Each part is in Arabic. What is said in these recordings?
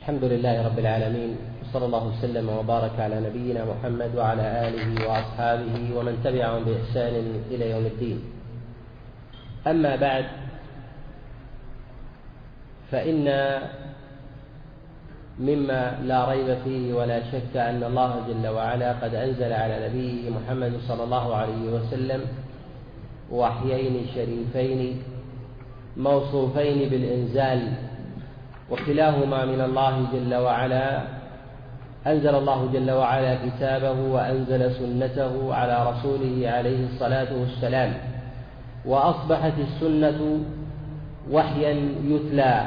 الحمد لله رب العالمين، صلى الله وسلم وبارك على نبينا محمد وعلى آله وأصحابه ومن تبعهم بإحسان إلى يوم الدين. أما بعد، فإن مما لا ريب فيه ولا شك أن الله جل وعلا قد أنزل على نبيه محمد صلى الله عليه وسلم وحيين شريفين موصوفين بالإنزال، وكلاهما من الله جل وعلا. أنزل الله جل وعلا كتابه وأنزل سنته على رسوله عليه الصلاة والسلام، وأصبحت السنة وحيا يتلى،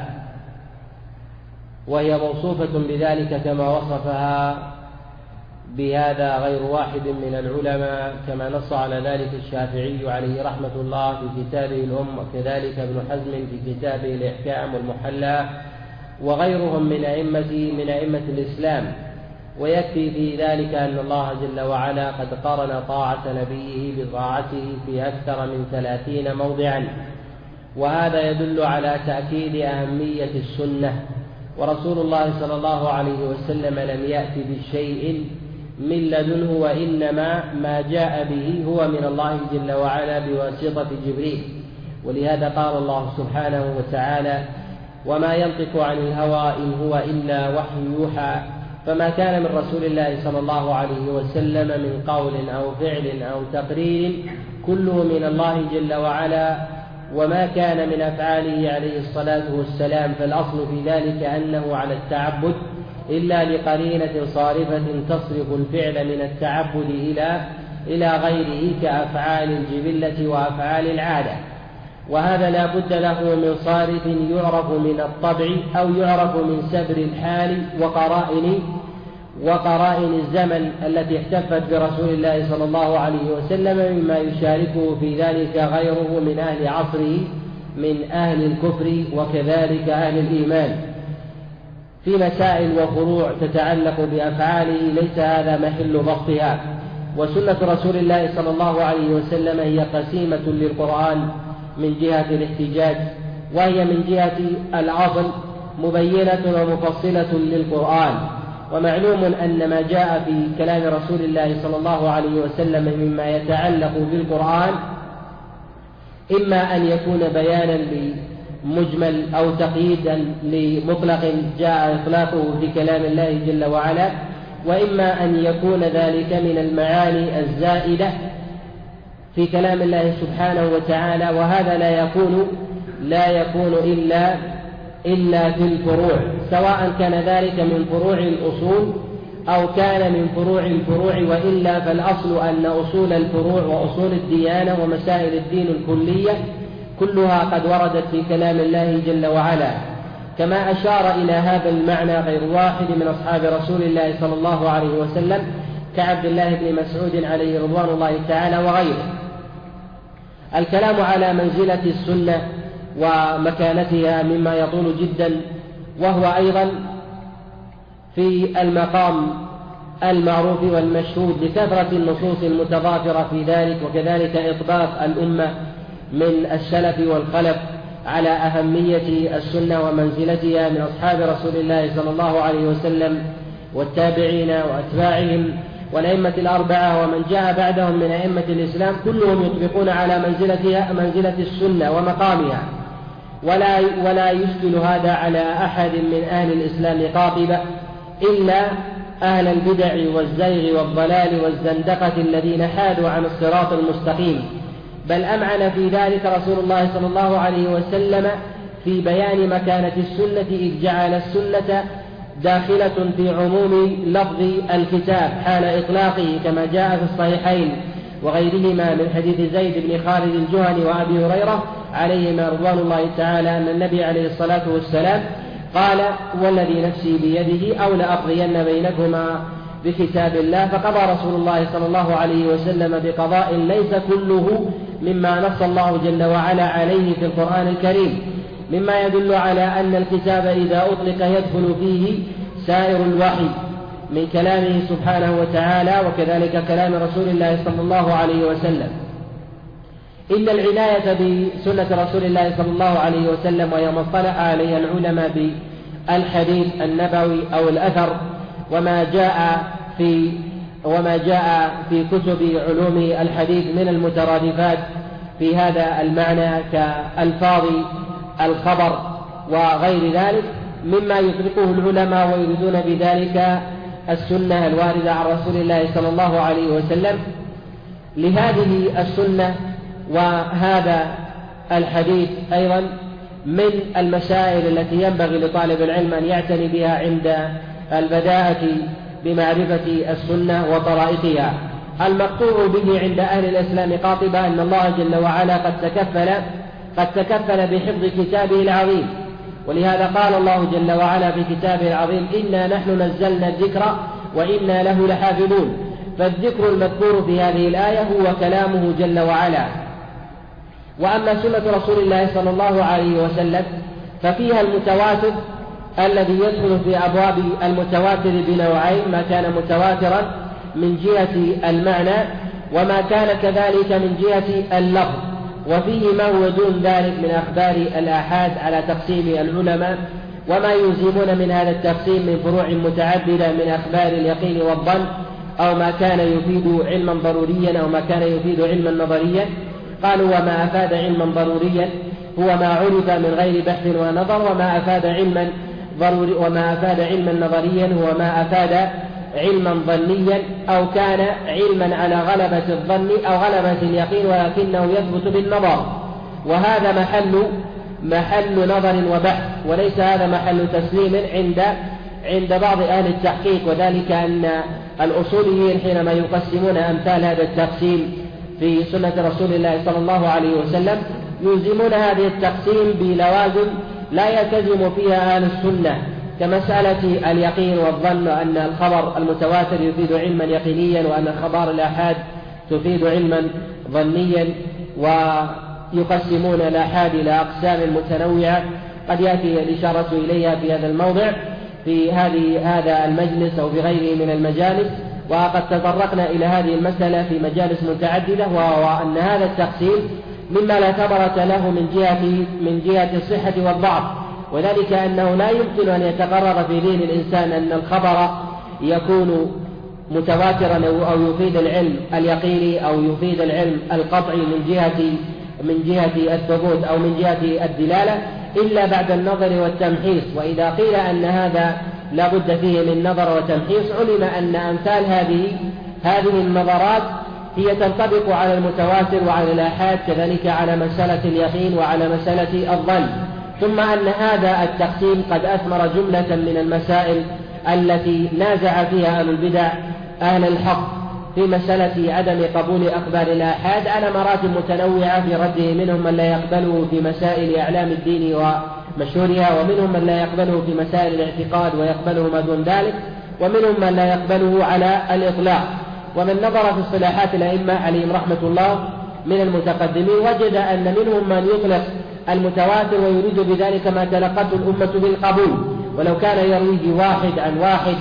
وهي موصوفة بذلك كما وصفها بهذا غير واحد من العلماء، كما نص على ذلك الشافعي عليه رحمة الله في كتابه الأم، وكذلك ابن حزم في كتابه الإحكام والمحلى، وغيرهم من أئمة الإسلام. ويكفي في ذلك أن الله جل وعلا قد قارن طاعة نبيه بطاعته في أكثر من 30 موضعا، وهذا يدل على تأكيد أهمية السنة. ورسول الله صلى الله عليه وسلم لم يأتي بشيء من لدنه، وإنما ما جاء به هو من الله جل وعلا بواسطة جبريل. ولهذا قال الله سبحانه وتعالى: وما ينطق عن الهوى إن هو إلا وحي يوحى. فما كان من رسول الله صلى الله عليه وسلم من قول أو فعل أو تقرير كله من الله جل وعلا، وما كان من أفعاله عليه الصلاة والسلام فالأصل في ذلك أنه على التعبد، إلا لقرينة صارفة تصرف الفعل من التعبد إلى غيره كأفعال الجبلة وأفعال العادة. وهذا لا بد له من صارف يعرف من الطبع أو يعرف من سبر الحال وقرائن الزمن التي احتفت برسول الله صلى الله عليه وسلم، مما يشاركه في ذلك غيره من أهل عصره من أهل الكفر وكذلك أهل الإيمان في مسائل وفروع تتعلق بأفعاله، ليس هذا محل ضبطها. وسنة رسول الله صلى الله عليه وسلم هي قسيمة للقرآن من جهة الاحتجاج، وهي من جهة الأصل مبينة ومفصلة للقرآن. ومعلوم أن ما جاء في كلام رسول الله صلى الله عليه وسلم مما يتعلق بالقرآن إما أن يكون بيانا لمجمل أو تقييدا لمطلق جاء إطلاقه في كلام الله جل وعلا، وإما أن يكون ذلك من المعاني الزائدة في كلام الله سبحانه وتعالى. وهذا لا يكون إلا في الفروع، سواء كان ذلك من فروع الأصول أو كان من فروع الفروع، وإلا فالأصل أن أصول الفروع وأصول الديانة ومسائل الدين الكلية كلها قد وردت في كلام الله جل وعلا، كما أشار إلى هذا المعنى غير واحد من أصحاب رسول الله صلى الله عليه وسلم كعبد الله بن مسعود عليه رضوان الله تعالى وغيره. الكلام على منزلة السنة ومكانتها مما يطول جدا، وهو أيضا في المقام المعروف والمشهود لكثرة النصوص المتضافرة في ذلك، وكذلك إطباق الأمة من السلف والخلف على أهمية السنة ومنزلتها من أصحاب رسول الله صلى الله عليه وسلم والتابعين وأتباعهم والأئمة الأربعة ومن جاء بعدهم من أئمة الإسلام، كلهم يطبقون على منزلة السنة ومقامها، ولا يشكل هذا على أحد من أهل الإسلام قاطبة إلا أهل البدع والزيغ والضلال والزندقة الذين حادوا عن الصراط المستقيم. بل أمعن في ذلك رسول الله صلى الله عليه وسلم في بيان مكانة السنة، إذ جعل السنة داخلة في عموم لفظ الكتاب حال إطلاقه، كما جاء في الصحيحين وغيرهما من حديث زيد بن خالد الجهني وأبي هريرة عليهما رضوان الله تعالى أن النبي عليه الصلاة والسلام قال: والذي نفسي بيده أو لأقضين بينكما بكتاب الله. فقضى رسول الله صلى الله عليه وسلم بقضاء ليس كله مما نص الله جل وعلا عليه في القرآن الكريم، مما يدل على أن الكتاب إذا أطلق يدخل فيه سائر الوحي من كلامه سبحانه وتعالى، وكذلك كلام رسول الله صلى الله عليه وسلم. إن العناية بسنة رسول الله صلى الله عليه وسلم وهي ما اصطلح عليها العلماء الحديث النبوي أو الأثر وما جاء في كتب علوم الحديث من المترادفات في هذا المعنى كألفاظ الخبر وغير ذلك مما يطلقه العلماء ويريدون بذلك السنة الواردة عن رسول الله صلى الله عليه وسلم. لهذه السنة وهذا الحديث أيضا من المسائل التي ينبغي لطالب العلم أن يعتني بها عند البداءة بمعرفة السنة وطرائقها. المقطوع به عند أهل الإسلام قاطبة أن الله جل وعلا قد تكفل بحفظ كتابه العظيم، ولهذا قال الله جل وعلا في كتابه العظيم: إنا نحن نزلنا الذكر وإنا له لحافظون. فالذكر المذكور في هذه الآية هو كلامه جل وعلا. وأما سنة رسول الله صلى الله عليه وسلم ففيها المتواتر الذي يدخل في أبواب المتواتر بنوعين: ما كان متواترا من جهة المعنى وما كان كذلك من جهة اللفظ، وفيه ما هو دون ذلك من أخبار الآحاد على تقسيم العلماء وما يلزمون من هذا التقسيم من فروع متعددة من أخبار اليقين والظن، أو ما كان يفيد علما ضروريا أو ما كان يفيد علما نظريا. قالوا: وما أفاد علما ضروريا هو ما عرف من غير بحث ونظر، وما أفاد علما نظريا هو ما أفاد علما ظنيا أو كان علما على غلبة الظن أو غلبة اليقين ولكنه يثبت بالنظر، وهذا محل نظر وبحث، وليس هذا محل تسليم عند بعض أهل التحقيق. وذلك أن الأصوليين حينما يقسمون أمثال هذا التقسيم في سنة رسول الله صلى الله عليه وسلم يلزمون هذه التقسيم بلوازم لا يلتزم فيها أهل السنة، كمسألة اليقين والظن، أن الخبر المتواتر يفيد علما يقينيا وأن الخبر الآحاد تفيد علما ظنيا. ويقسمون الآحاد إلى أقسام متنوعة قد يأتي الإشارة إليها في هذا الموضع في هذا المجلس أو في غيره من المجالس، وقد تطرقنا إلى هذه المسألة في مجالس متعددة، وهو أن هذا التقسيم مما لا ثمرة له من جهة الصحة والضعف، وذلك أنه لا يمكن أن يتقرر في ذهن الإنسان أن الخبر يكون متواترا أو يفيد العلم اليقيني أو يفيد العلم القطعي من جهة الثبوت أو من جهة الدلالة إلا بعد النظر والتمحيص. وإذا قيل أن هذا لا بد فيه من نظر وتمحيص علم أن أمثال هذه النظرات هي تنطبق على المتواتر وعلى الآحاد، كذلك على مسألة اليقين وعلى مسألة الظن. ثم أن هذا التقسيم قد أثمر جملة من المسائل التي نازع فيها أهل البدع أهل الحق في مسألة عدم قبول أخبار الآحاد على مراتب متنوعة في رده. منهم من لا يقبله في مسائل أعلام الدين ومشهورها، ومنهم من لا يقبله في مسائل الاعتقاد ويقبله ما دون ذلك، ومنهم من لا يقبله على الإطلاق. ومن نظر في اصطلاحات الأئمة عليهم رحمة الله من المتقدمين وجد أن منهم من يطلق المتواتر ويريد بذلك ما تلقته الأمة بالقبول، ولو كان يرويه واحد عن واحد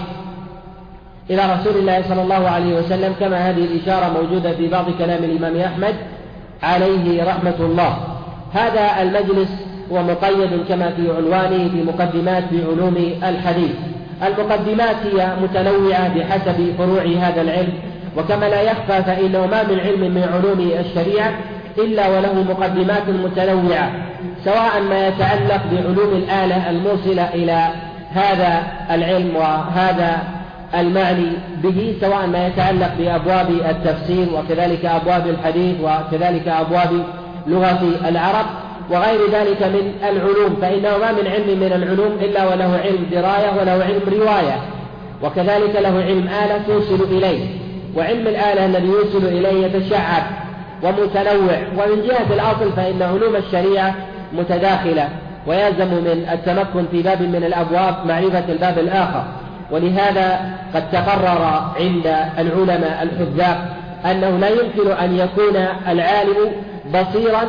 إلى رسول الله صلى الله عليه وسلم، كما هذه الإشارة موجودة في بعض كلام الإمام أحمد عليه رحمة الله. هذا المجلس هو مقيد كما في عنوانه في مقدمات في علوم الحديث. المقدمات هي متنوعة بحسب فروع هذا العلم، وكما لا يخفى فإنه ما من علم من علوم الشريعة إلا وله مقدمات متنوعة، سواء ما يتعلق بعلوم الآلة الموصلة إلى هذا العلم وهذا المعني به، سواء ما يتعلق بأبواب التفسير وكذلك أبواب الحديث وكذلك أبواب لغة العرب وغير ذلك من العلوم. فإنه ما من علم من العلوم إلا وله علم دراية وله علم رواية، وكذلك له علم آلة توصل إليه، وعلم الآلة الذي يوصل إليه يتشعب ومتنوع. ومن جهة الأصل فإن علوم الشريعة متداخلة، ويلزم من التمكن في باب من الأبواب معرفة الباب الآخر. ولهذا قد تقرر عند العلماء الحذاق أنه لا يمكن أن يكون العالم بصيرا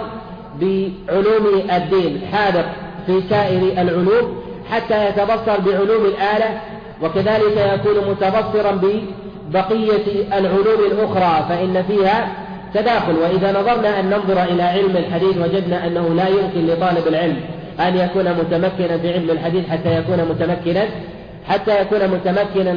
بعلوم الدين حاذق في سائر العلوم حتى يتبصر بعلوم الآلة، وكذلك يكون متبصرا ببقية العلوم الأخرى، فإن فيها تداخل. وإذا نظرنا أن ننظر إلى علم الحديث وجدنا أنه لا يمكن لطالب العلم أن يكون متمكنا في علم الحديث حتى يكون متمكنا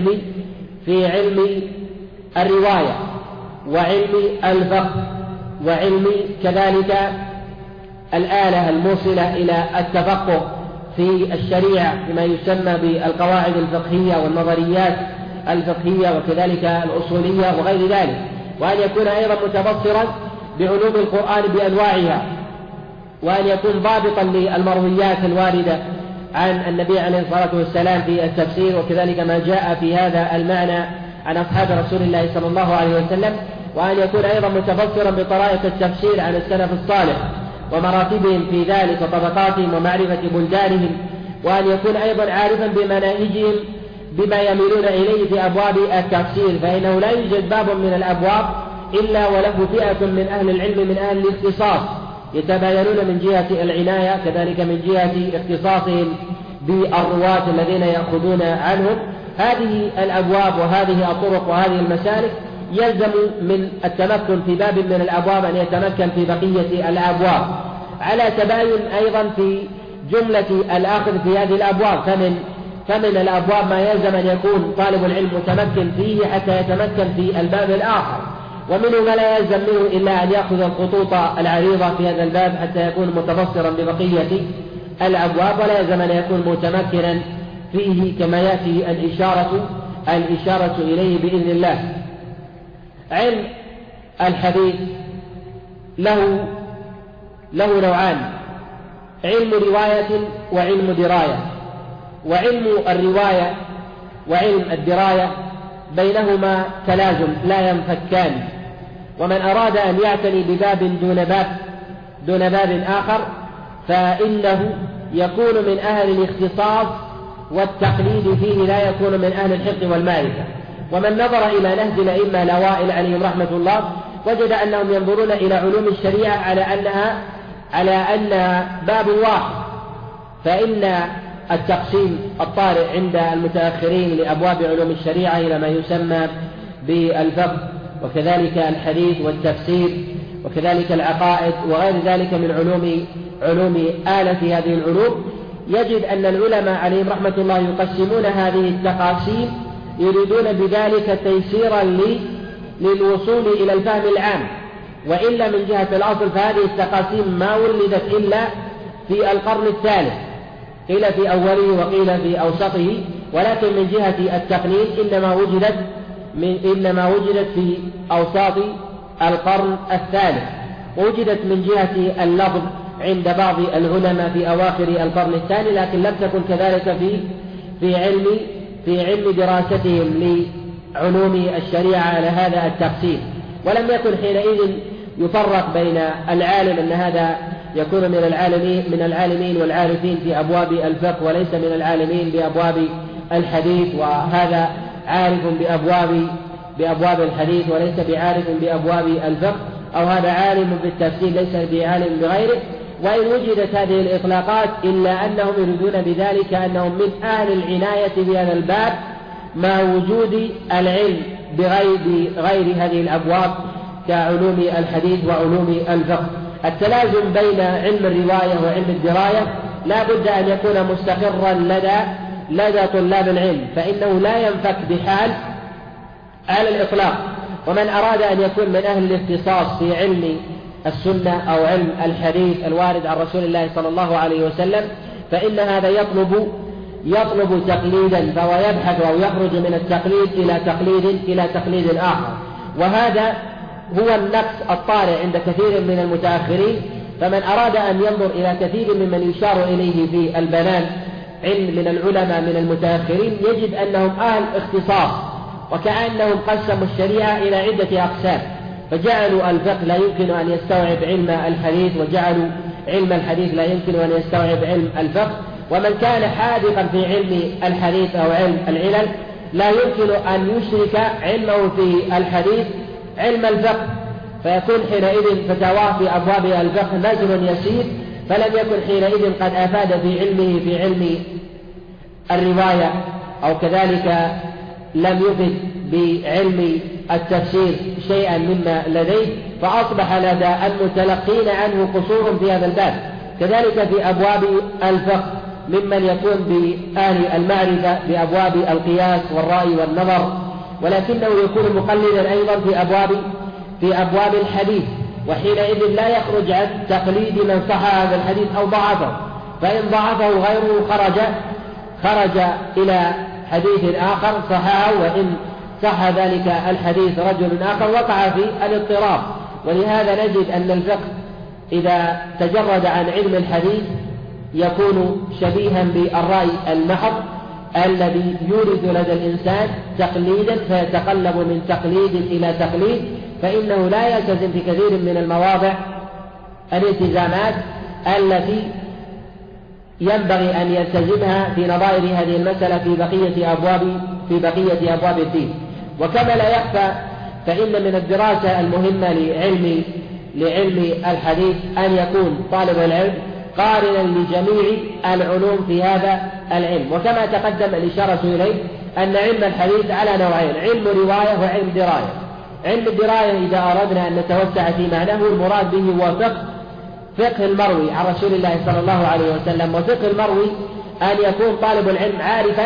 في علم الرواية وعلم الفقه وعلم كذلك الآلة الموصلة إلى التفقه في الشريعة بما يسمى بالقواعد الفقهية والنظريات الفقهية وكذلك الأصولية وغير ذلك، وأن يكون أيضا متبصرا بعلوم القرآن بأنواعها، وأن يكون ضابطا للمرويات الواردة عن النبي عليه الصلاة والسلام في التفسير وكذلك ما جاء في هذا المعنى عن أصحاب رسول الله صلى الله عليه وسلم، وأن يكون أيضا متبصرا بطرائق التفسير عن السلف الصالح ومراتبهم في ذلك وطبقاتهم ومعرفة بلدانهم، وأن يكون أيضا عارفا بمناهجهم بما يميلون إليه في أبواب التفسير، فإنه لا يوجد باب من الأبواب إلا وله فئة من أهل العلم من أهل الاختصاص يتباينون من جهة العناية كذلك من جهة اختصاصهم بالرواة الذين يأخذون عنهم. هذه الأبواب وهذه الطرق وهذه المسالك يلزم من التمكن في باب من الأبواب أن يتمكن في بقية الأبواب، على تباين أيضا في جملة الأخذ في هذه الأبواب. فمن الأبواب ما يلزم أن يكون طالب العلم متمكن فيه حتى يتمكن في الباب الآخر، ومنه ما لا يلزم منه إلا أن يأخذ الخطوط العريضة في هذا الباب حتى يكون متبصرا ببقية الأبواب، ولا يلزم أن يكون متمكنا فيه كما يأتي الإشارة إليه بإذن الله. علم الحديث له نوعان: علم رواية وعلم دراية. وعلم الرواية وعلم الدراية بينهما تلازم لا ينفكان، ومن أراد أن يعتني بباب دون باب آخر فإنه يكون من أهل الاختصاص والتقليد فيه، لا يكون من أهل الحفظ والمعرفة. ومن نظر إلى نهج الأئمة الأوائل عليهم رحمة الله وجد أنهم ينظرون إلى علوم الشريعة على أنها باب واحد، فإن التقسيم الطارئ عند المتأخرين لأبواب علوم الشريعة إلى ما يسمى بالفقه وكذلك الحديث والتفسير وكذلك العقائد وغير ذلك من علوم آلة هذه العلوم، يجد أن العلماء عليهم رحمة الله يقسمون هذه التقاسيم يريدون بذلك تيسيرا للوصول إلى الفهم العام. وإلا من جهة الأصل فهذه التقاسيم ما ولدت إلا في القرن الثالث، قيل في أوله وقيل في أوسطه، ولكن من جهة التقنين إنما وجدت في أوساط القرن الثالث، ووجدت من جهة اللفظ عند بعض العلماء في أواخر القرن الثاني، لكن لم تكن كذلك في علم دراستهم لعلوم الشريعة على هذا التقسيم. ولم يكن حينئذ يفرق بين العالم أن هذا يكون من العالمين والعارفين في أبواب الفقه وليس من العالمين بأبواب الحديث، وهذا عارف بأبواب الحديث وليس بعارف بأبواب الفقه، أو هذا عالم بالتفسير ليس بعالم بغيره. وإن وجدت هذه الإطلاقات إلا أنهم يريدون بذلك أنهم من أهل العناية بهذا الباب مع وجود العلم بغير هذه الأبواب كعلوم الحديث وعلوم الفقه. التلازم بين علم الرواية وعلم الدراية لا بد أن يكون مستقرا لدى طلاب العلم، فإنه لا ينفك بحال على الإطلاق. ومن أراد أن يكون من أهل الاختصاص في علم السنة أو علم الحديث الوارد عن رسول الله صلى الله عليه وسلم فإن هذا يطلب تقليدا، فهو يبحث أو يخرج من التقليد إلى تقليد آخر، وهذا هو النقص الطارئ عند كثير من المتأخرين. فمن أراد أن ينظر إلى كثير ممن يشار إليه في البنان علم من العلماء من المتأخرين يجد أنهم أهل اختصاص، وكأنهم قسموا الشريعة إلى عدة أقسام، فجعلوا الفقه لا يمكن أن يستوعب علم الحديث، وجعلوا علم الحديث لا يمكن أن يستوعب علم الفقه. ومن كان حاذقا في علم الحديث أو علم العلل لا يمكن أن يشرك علمه في الحديث علم الفقه، فيكون حينئذ فتاواه في أبواب الفقه نزل يسير، فلم يكن حينئذ قد أفاد في علمه في علم الرواية، أو كذلك لم يفد بعلم التفسير شيئا مما لديه، فأصبح لدى المتلقين عنه قصور في هذا الباب. كذلك في أبواب الفقه ممن يكون بأهل المعرفة بأبواب القياس والرأي والنظر، ولكنه يكون مقلدا أيضا في أبواب الحديث، وحينئذ لا يخرج عن تقليد من صح هذا الحديث أو ضعفه، فإن ضعفه غيره خرج إلى حديث آخر صححه، وإن صح ذلك الحديث رجل آخر وقع في الاضطراب. ولهذا نجد أن الفقه إذا تجرد عن علم الحديث يكون شبيها بالرأي المحض الذي يورث لدى الإنسان تقليدا فيتقلب من تقليد إلى تقليد، فإنه لا يلتزم في كثير من المواضع الالتزامات التي ينبغي أن يلتزمها في نظائر هذه المسألة في بقية أبواب الدين. وكما لا يخفى فإن من الدراسة المهمة لعلم الحديث أن يكون طالب العلم قارنا لجميع العلوم في هذا العلم، وكما تقدم الإشارة إليه أن علم الحديث على نوعين: علم رواية وعلم دراية. علم الدراية إذا أردنا أن نتوسع في معناه المراد به هو فقه المروي عن رسول الله صلى الله عليه وسلم. وفقه المروي أن يكون طالب العلم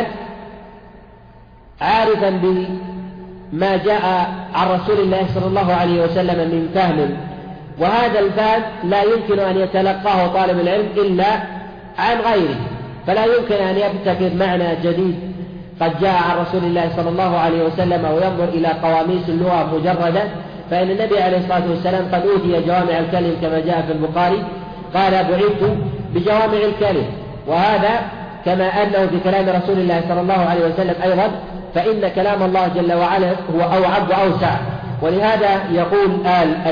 عارفا بما جاء عن رسول الله صلى الله عليه وسلم من فهم، وهذا الفهم لا يمكن أن يتلقاه طالب العلم إلا عن غيره، فلا يمكن أن يبتكر معنى جديد قد جاء عن رسول الله صلى الله عليه وسلم أو ينظر إلى قواميس اللغة مجردة، فإن النبي عليه الصلاة والسلام قد أوتي جوامع الكلم كما جاء في البخاري، قال: بعثت بجوامع الكلم. وهذا كما أنه في كلام رسول الله صلى الله عليه وسلم أيضا، فإن كلام الله جل وعلا هو أوعب وأوسع. ولهذا يقول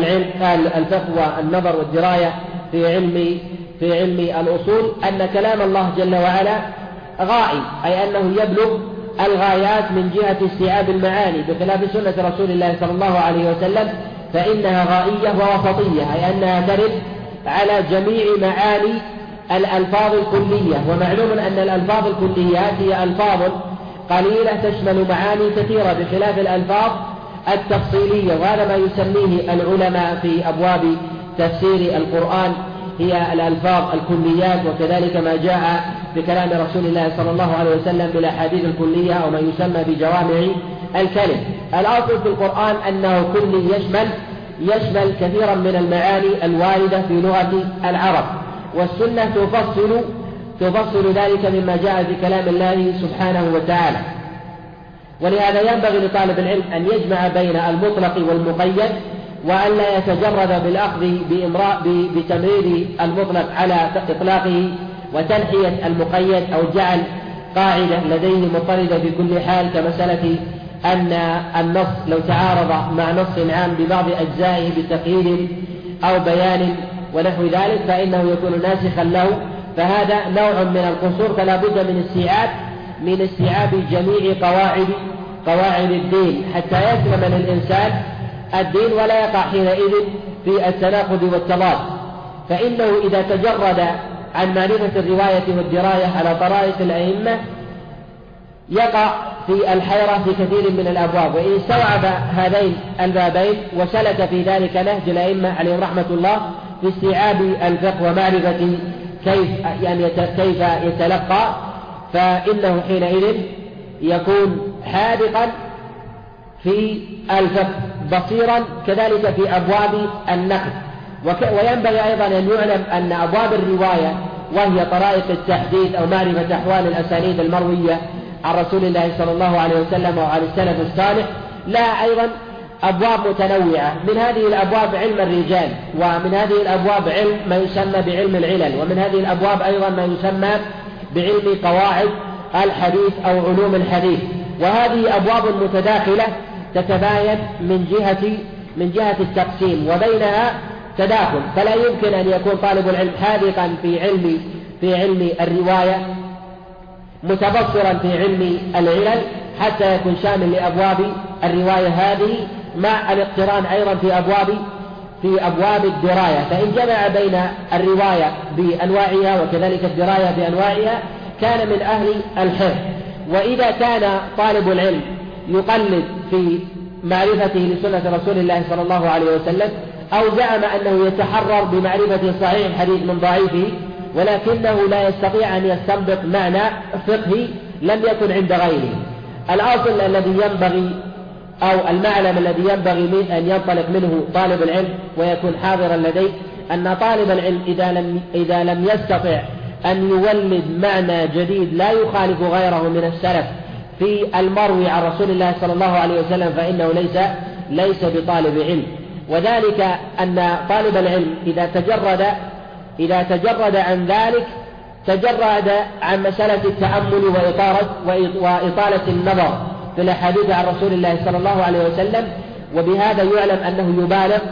الفقه والنظر والدراية في علم الأصول أن كلام الله جل وعلا غائي، أي أنه يبلغ الغايات من جهة استيعاب المعاني، بخلاف سنة رسول الله صلى الله عليه وسلم فإنها غائية ووسطية، أي أنها ترد على جميع معاني الألفاظ الكلية. ومعلوم أن الألفاظ الكليات هي ألفاظ قليلة تشمل معاني كثيرة بخلاف الألفاظ التفصيلية، وهذا ما يسميه العلماء في أبواب تفسير القرآن هي الألفاظ الكليات، وكذلك ما جاء بكلام رسول الله صلى الله عليه وسلم بالأحاديث الكلية أو ما يسمى بجوامع الكلم. الأصل في القرآن أنه كلي يشمل كثيرا من المعاني الواردة في لغة العرب، والسنة تفصل ذلك مما جاء في كلام الله سبحانه وتعالى. ولهذا ينبغي لطالب العلم أن يجمع بين المطلق والمقيد، وأن لا يتجرد بالأخذ بتمرير المطلق على إطلاقه وتنحية المقيد، أو جعل قاعدة لديه مضطردة في كل حال، كمسألة أن النص لو تعارض مع نص عام ببعض أجزائه بتقييد أو بيان ونحو ذلك فإنه يكون ناسخا له، فهذا نوع من القصور، فلا بد من استيعاب جميع قواعد الدين حتى يسلم للإنسان الدين ولا يقع حينئذ في التناقض والتضاد. فإنه إذا تجرد عن معرفة الرواية والدراية على طرائق الأئمة يقع في الحيرة في كثير من الأبواب، وإن استوعب هذين البابين وسلك في ذلك نهج الأئمة عليهم رحمة الله في استيعاب الفقه ومعرفة كيف يتلقى، فإنه حينئذ يكون حاذقا في الفقه بصيرا كذلك في أبواب النقد. وينبغي أيضا أن يعلم أن أبواب الرواية وهي طرائق التحديث أو معرفة أحوال الأسانيد المروية عن رسول الله صلى الله عليه وسلم وعن السلف الصالح لا أيضا أبواب متنوعة. من هذه الأبواب علم الرجال، ومن هذه الأبواب علم ما يسمى بعلم العلل، ومن هذه الأبواب أيضا ما يسمى بعلم قواعد الحديث أو علوم الحديث. وهذه أبواب متداخلة تتباين من جهة التقسيم وبينها تداخل، فلا يمكن أن يكون طالب العلم حاذقا في علم الرواية متبصرا في علم العلل حتى يكون شامل لأبواب الرواية هذه، مع الاقتران أيضا في أبواب الدراية. فإن جمع بين الرواية بأنواعها وكذلك الدراية بأنواعها كان من أهل الحفظ. وإذا كان طالب العلم يقلد في معرفته لسنة رسول الله صلى الله عليه وسلم أو زعم أنه يتحرر بمعرفة صحيح الحديث من ضعيفه، ولكنه لا يستطيع أن يستنبط معنى فقهي لم يكن عند غيره. الأصل الذي ينبغي أو المعلم الذي ينبغي أن ينطلق منه طالب العلم ويكون حاضرا لديه أن طالب العلم إذا لم يستطع أن يولد معنى جديد لا يخالف غيره من السلف في المروي عن رسول الله صلى الله عليه وسلم فإنه ليس بطالب علم. وذلك أن طالب العلم إذا تجرد عن ذلك تجرد عن مسألة التأمل وإطالة النظر في الأحاديث عن رسول الله صلى الله عليه وسلم، وبهذا يعلم أنه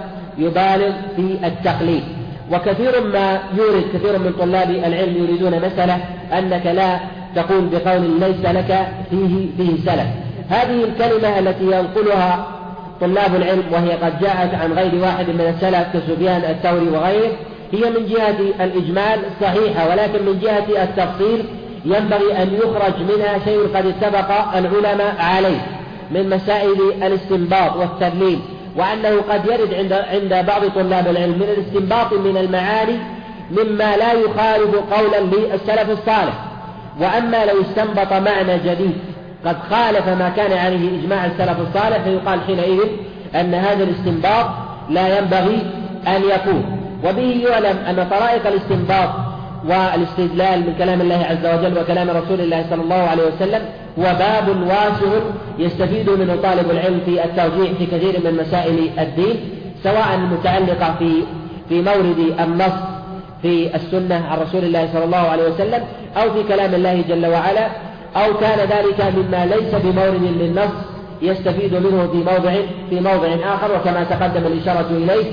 يبالغ في التقليد. وكثير ما يورد كثير من طلاب العلم يريدون مسألة أنك لا تقول بقول ليس لك فيه سلف. هذه الكلمة التي ينقلها طلاب العلم وهي قد جاءت عن غير واحد من السلف كسفيان الثوري وغيره هي من جهة الإجمال صحيحة، ولكن من جهة التفصيل ينبغي أن يخرج منها شيء قد اتفق العلماء عليه من مسائل الاستنباط والتدليل، وأنه قد يرد عند بعض طلاب العلم من الاستنباط من المعاني مما لا يخالف قولا للسلف الصالح. وأما لو استنبط معنى جديد قد خالف ما كان عليه إجماع السلف الصالح فيقال حينئذ أن هذا الاستنباط لا ينبغي أن يكون. وبه يعلم أن طرائق الاستنباط والاستدلال من كلام الله عز وجل وكلام رسول الله صلى الله عليه وسلم هو باب واسع يستفيد منه طالب العلم في التوجيه في كثير من مسائل الدين، سواء متعلقة في مورد النص في السنة عن رسول الله صلى الله عليه وسلم أو في كلام الله جل وعلا، أو كان ذلك مما ليس بمورد للنص يستفيد منه في موضع آخر. وكما تقدم الإشارة إليه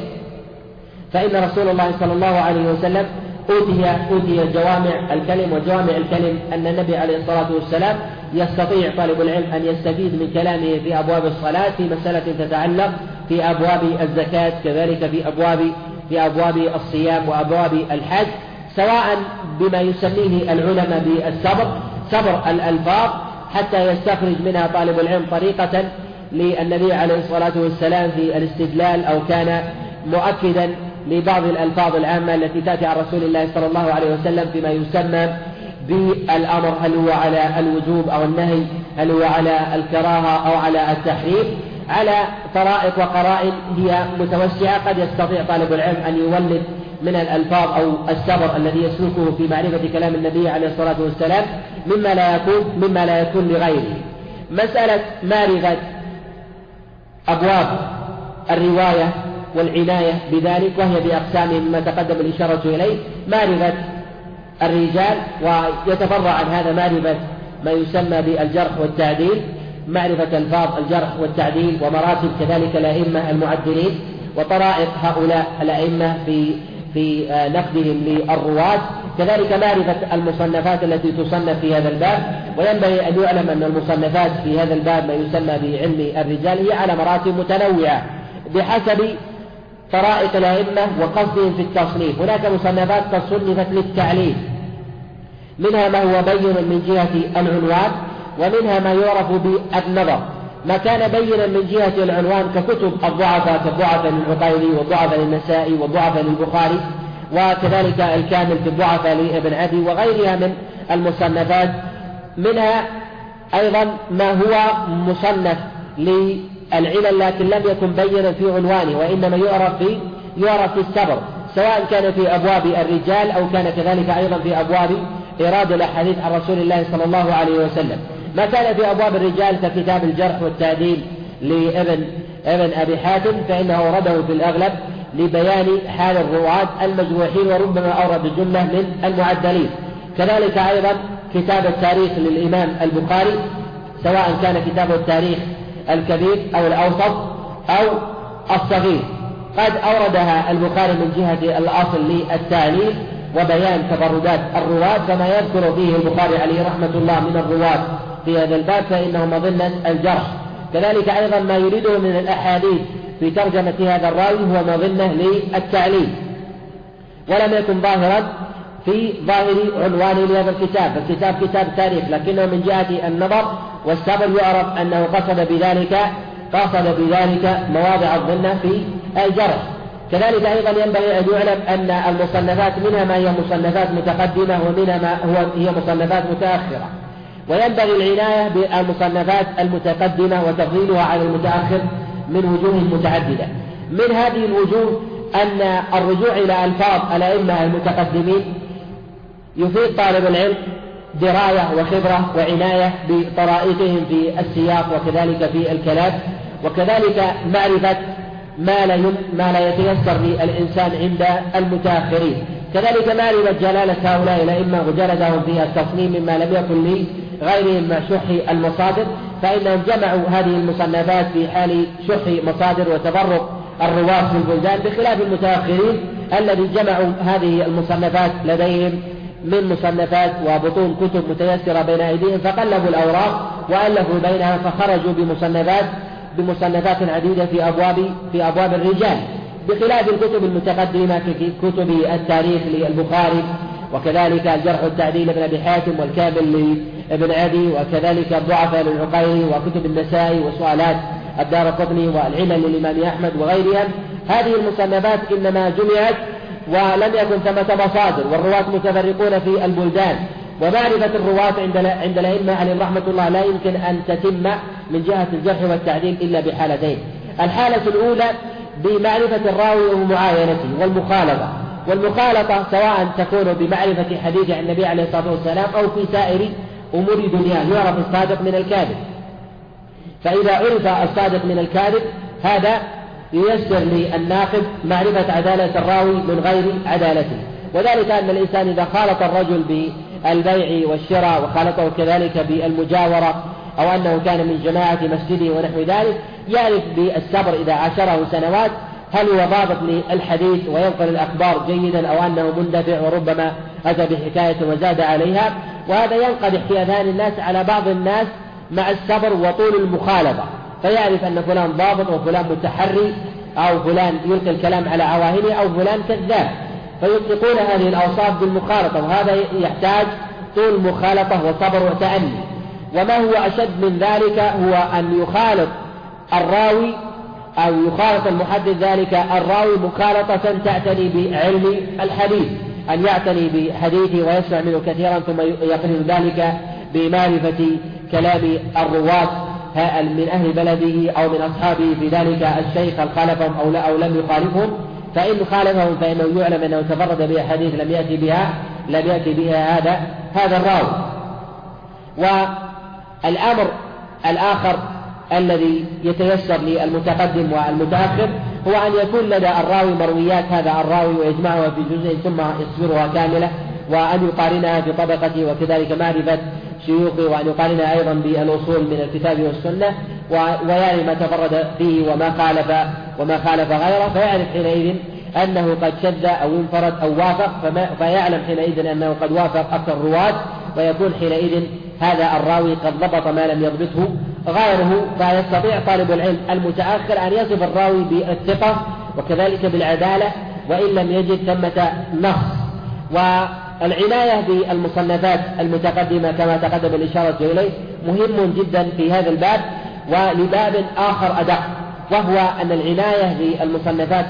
فإن رسول الله صلى الله عليه وسلم أوتي جوامع الكلم، وجوامع الكلم أن النبي عليه الصلاة والسلام يستطيع طالب العلم أن يستفيد من كلامه في أبواب الصلاة في مسألة تتعلق في أبواب الزكاة، كذلك في أبواب الصيام وأبواب الحج، سواء بما يسميه العلماء صبر الألفاظ حتى يستخرج منها طالب العلم طريقة للنبي عليه الصلاة والسلام في الاستدلال، أو كان مؤكدا لبعض الألفاظ العامة التي تأتي عن رسول الله صلى الله عليه وسلم فيما يسمى بالأمر، هل هو على الوجوب أو النهي، هل هو على الكراهة أو على التحريم، على طرائق وقرائن هي متوسعة قد يستطيع طالب العلم أن يولد من الألفاظ أو الصبر الذي يسلكه في معرفة كلام النبي عليه الصلاة والسلام مما لا يكون لغيره. مسألة معرفة أبواب الرواية والعناية بذلك وهي بأقسام مما تقدم الإشارة إليه، معرفة الرجال، ويتفرع عن هذا معرفة ما يسمى بالجرح والتعديل، معرفة ألفاظ الجرح والتعديل ومراتب كذلك الأئمة المعدلين وطرائق هؤلاء الأئمة في نقدهم للرواة، كذلك معرفة المصنفات التي تصنف في هذا الباب. وينبغي أن يعلم أن المصنفات في هذا الباب ما يسمى بعلم الرجال هي على مراتب متنوعة بحسب طرائق الأئمة وقصدهم في التصنيف. هناك مصنفات قد صنفت للتعليل، منها ما هو بين من جهة العنوان، ومنها ما يعرف بالنظر. ما كان بينا من جهة العنوان ككتب الضعفاء كالضعفاء للعقيلي والضعفاء للنسائي والضعفاء للبخاري، وكذلك الكامل في الضعفاء لابن عدي وغيرها من المصنفات. منها أيضا ما هو مصنف للعلل لكن لم يكن بينا في عنوانه، وإنما يعرف في السبر، سواء كان في أبواب الرجال أو كان كذلك أيضا في أبواب إيراد الأحاديث عن رسول الله صلى الله عليه وسلم. ما كان في أبواب الرجال ككتاب الجرح والتعديل لابن أبي حاتم فإنه أورده في الأغلب لبيان حال الرواة المجروحين، وربما أورد جملة من المعدلين. كذلك أيضا كتاب التاريخ للإمام البخاري، سواء كان كتاب التاريخ الكبير أو الأوسط أو الصغير، قد أوردها البخاري من جهة الأصل للتعليل وبيان تفردات الرواة، فما يذكر فيه البخاري عليه رحمة الله من الرواة في هذا الباب فإنه مظنة الجرح. كذلك أيضا ما يريده من الأحاديث في ترجمة هذا الراوي هو مظنة للتعليل، ولم يكن ظاهرا في ظاهر عنوان لهذا الكتاب. فالكتاب كتاب تاريخ، لكنه من جهة النظر والسبب يعرف أنه قصد بذلك مواضع الظنة في الجرح. كذلك أيضا ينبغي أن يعلم أن المصنفات منها ما هي مصنفات متقدمة ومنها ما هي مصنفات متأخرة، وينبغي العناية بالمصنفات المتقدمة وتفضيلها على المتأخر من وجوه متعددة. من هذه الوجوه أن الرجوع إلى ألفاظ الأئمة المتقدمين يفيد طالب العلم دراية وخبرة وعناية بطرائقهم في السياق وكذلك في الكلام، وكذلك معرفة ما لا يتيسر للإنسان عند المتأخرين، كذلك معرفة جلالة هؤلاء الأئمة وجلدهم في التصميم مما لم يكن لغيرهم مع شح المصادر، فإنهم جمعوا هذه المصنفات في حال شح مصادر وتفرق الرواة في البلدان، بخلاف المتأخرين الذي جمعوا هذه المصنفات لديهم من مصنفات وبطون كتب متيسرة بين أيديهم، فقلبوا الأوراق وألفوا بينها فخرجوا بمصنفات عديدة في أبواب الرجال، بخلاف الكتب المتقدمة في كتب التاريخ للبخاري، وكذلك الجرح والتعديل لابن أبي حاتم، والكامل لابن عدي، وكذلك الضعفاء للعقيلي، وكتب النسائي، وسؤالات الدارقطني، والعلل للإمام أحمد وغيرها. هذه المصنفات إنما جمعت ولم يكن ثمة مصادر، والرواة متفرقون في البلدان، ومعرفة الرواة عند الأئمة عليهم رحمة الله لا يمكن أن تتم من جهة الجرح والتعديل إلا بحالتين: الحالة الأولى بمعرفة الراوي ومعاينته، والمخالطة سواء تكون بمعرفة حديث عن النبي عليه الصلاة والسلام أو في سائر أمور دنياه، يعرف الصادق من الكاذب، فإذا عرف الصادق من الكاذب هذا ييسر للناقد معرفة عدالة الراوي من غير عدالته، وذلك أن الإنسان إذا خالط الرجل بالبيع والشراء وخالطه كذلك بالمجاورة أو أنه كان من جماعة مسجده ونحو ذلك، يعرف بالصبر إذا عاشره سنوات هل هو ضابط للحديث وينقل الأخبار جيدا أو أنه مندفع وربما أتى بحكاية وزاد عليها، وهذا ينقدح في أذهان الناس على بعض الناس مع الصبر وطول المخالطة، فيعرف أن فلان ضابط وفلان متحري أو فلان يلقي الكلام على عواهنه أو فلان كذاب، فيطلقون هذه الأوصاف بالمخالطة، وهذا يحتاج طول مخالطة وصبر وتأني. وما هو أشد من ذلك هو أن يخالط الراوي أو يخالط المحدث ذلك الراوي مخالطة تعتني بعلم الحديث، أن يعتني بحديثه ويسمع منه كثيرا ثم يقرن ذلك بمعرفة كلام الرواة من أهل بلده أو من أصحابه في ذلك الشيخ هل خالفهم أو لم يخالفهم، فإن خالفهم فإنه يعلم أنه تفرد بأحاديث لم يأتي بها هذا الراوي. والأمر الآخر الذي يتيسر للمتقدم والمتأخر هو أن يكون لدى الراوي مرويات هذا الراوي ويجمعها في جزء ثم يصبرها كاملة، وأن يقارنها بطبقته، وكذلك معرفة شيوخه، وأن يقارنها أيضا بالأصول من الكتاب والسنة، ويعرف ما تفرد فيه وما خالف غيره، فيعرف حينئذ أنه قد شذ أو انفرد أو وافق، فيعلم حينئذ أنه قد وافق أكثر الرواة، ويكون حينئذ هذا الراوي قد ضبط ما لم يضبطه غيره، فيستطيع طالب العلم المتأخر أن يصف الراوي بالثقة وكذلك بالعدالة وإن لم يجد ثمة نقص. والعناية بالمصنفات المتقدمة كما تقدم الإشارة إليه مهم جدا في هذا الباب، ولباب آخر أدق، وهو أن العناية بالمصنفات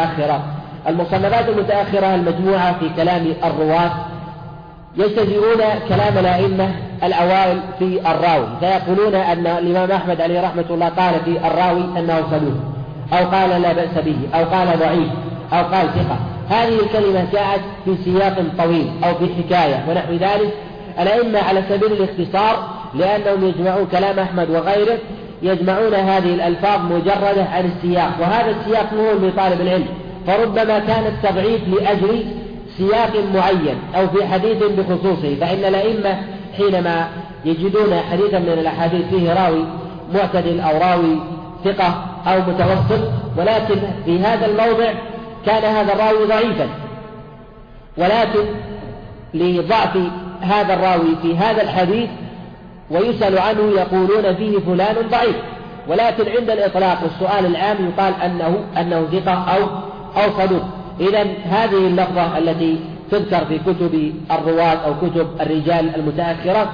المتأخرة المجموعة في كلام الرواة يجتزئون كلام الأئمة الأوائل في الراوي، فيقولون أن الإمام أحمد عليه رحمة الله قال في الراوي أنه صدوق، أو قال لا بأس به، أو قال ضعيف، أو قال ثقة. هذه الكلمة جاءت في سياق طويل أو في حكاية ونحو ذلك. الأئمة على سبيل الاختصار لأنهم يجمعون كلام أحمد وغيره يجمعون هذه الألفاظ مجردة عن السياق، وهذا السياق مهم لطالب العلم، فربما كان التضعيف لأجل سياق معين أو في حديث بخصوصه، فإن الأئمة حينما يجدون حديثا من الأحاديث فيه راوي معتدل أو راوي ثقة أو متوسط، ولكن في هذا الموضع كان هذا الراوي ضعيفا، ولكن لضعف هذا الراوي في هذا الحديث ويسأل عنه يقولون فيه فلان ضعيف، ولكن عند الإطلاق والسؤال العام يقال أنه ثقة أو صدوق. إذن هذه اللفظة التي تذكر في كتب الرواة أو كتب الرجال المتأخرة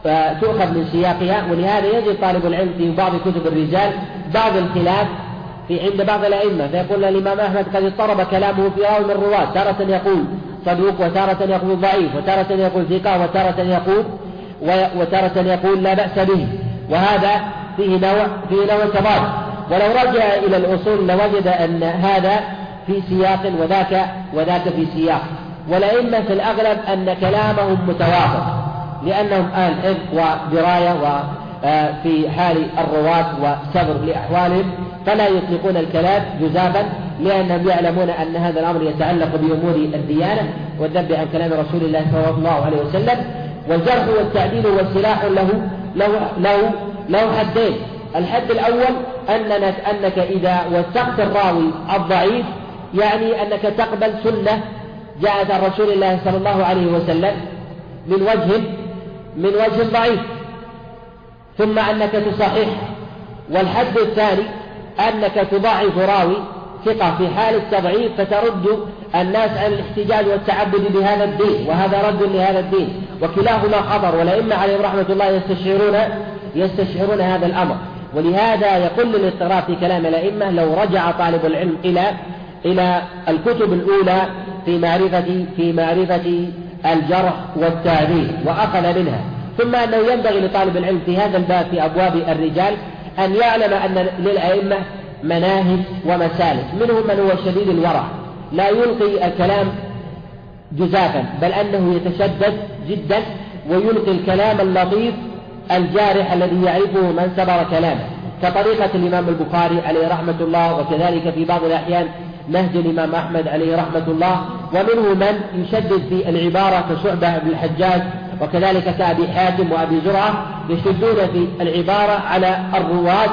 فتؤخذ من سياقها، ولهذا يجد طالب العلم في بعض كتب الرجال بعض الخلاف عند بعض الأئمة، فيقول الإمام أحمد قد اضطرب كلامه في راوي من الرواة، تارة يقول صدوق، وتارة يقول ضعيف، وتارة يقول ثقة، وتارة يقول لا بأس به، وهذا فيه نوع تضاد. ولو رجع إلى الأصول لوجد أن هذا في سياق وذاك في سياق. والأئمة في الأغلب أن كلامهم متوافق، لأنهم أهل حفظ ودراية وفي حال الرواة وسبر لأحوالهم، فلا يطلقون الكلام جزافا، لأنهم يعلمون أن هذا الأمر يتعلق بأمور الديانة والذب عن كلام رسول الله صلى الله عليه وسلم. والجرح والتعديل والسلاح له حدين. الحد الأول أنك إذا وثقت الراوي الضعيف يعني أنك تقبل سنة جاءت عن رسول الله صلى الله عليه وسلم من وجه ضعيف، ثم أنك تصححها. والحد الثاني أنك تضعف راوي ثقة في حال التضعيف، فترد الناس عن الاحتجاج والتعبد بهذا الدين، وهذا رد لهذا الدين، وكلاهما خطر، والأئمة عليهم رحمة الله يستشعرون هذا الأمر. ولهذا يقل الاضطراب في كلام الأئمة لو رجع طالب العلم إلى الكتب الأولى في معرفة الجرح والتعديل وأخذ منها. ثم أنه ينبغي لطالب العلم في هذا الباب في أبواب الرجال أن يعلم أن للأئمة مناهج ومسالك، منهم من هو شديد الورع لا يلقي الكلام جزافا، بل أنه يتشدد جدا ويلقي الكلام اللطيف الجارح الذي يعرفه من سبر كلامه، كطريقة الإمام البخاري عليه رحمة الله، وكذلك في بعض الأحيان نهج الإمام أحمد عليه رحمة الله. ومنه من يشدد في العبارة كشعبة بن الحجاج، وكذلك كأبي حاتم وأبي زرعة، يشدون في العبارة على الرواة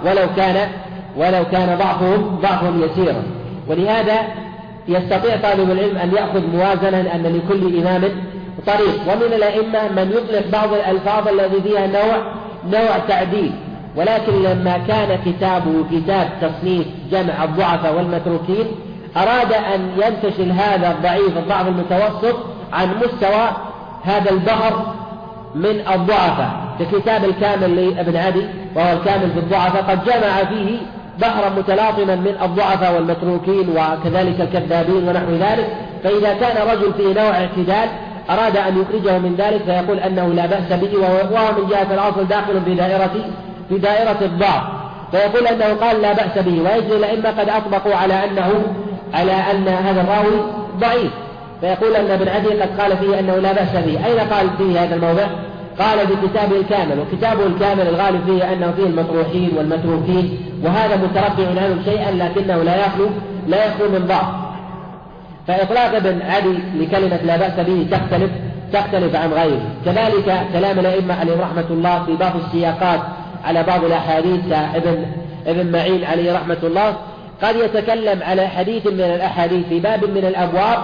ولو كان ضعفهم يسيرا. ولهذا يستطيع طالب العلم أن يأخذ موازنا أن لكل إمام طريق. ومن الأئمة من يطلق بعض الألفاظ الذي فيها نوع تعديل، ولكن لما كان كتابه كتاب تصنيف جمع الضعفاء والمتروكين أراد أن ينتشل هذا الضعف المتوسط عن مستوى هذا البحر من الضعفاء، ككتاب الكامل لابن عدي وهو الكامل في الضعفاء، قد جمع فيه بحرا متلاطما من الضعفاء والمتروكين وكذلك الكذابين ونحو ذلك. فإذا كان رجل فيه نوع اعتدال أراد أن يخرجه من ذلك فيقول أنه لا بأس به، وهو من جهة الأصل داخل في دائرة الضعف، فيقول أنه قال لا بأس به. ويجري الأئمة قد أطبقوا على أن هذا الراوي ضعيف، فيقول أن ابن عدي قد قال فيه أنه لا بأس به. أين قال فيه هذا الموضع؟ قال في كتابه الكامل، وكتابه الكامل الغالب فيه أنه فيه المطروحين والمتروكين، وهذا متربع عنهم شيئا لكنه لا يخلو من ضعف. فإطلاق ابن عدي لكلمة لا بأس به تختلف عن غيره. كذلك كلام الأئمة عليهم رحمة الله في بعض السياقات على بعض الأحاديث، ابن معين عليه رحمة الله قد يتكلم على حديث من الأحاديث في باب من الأبواب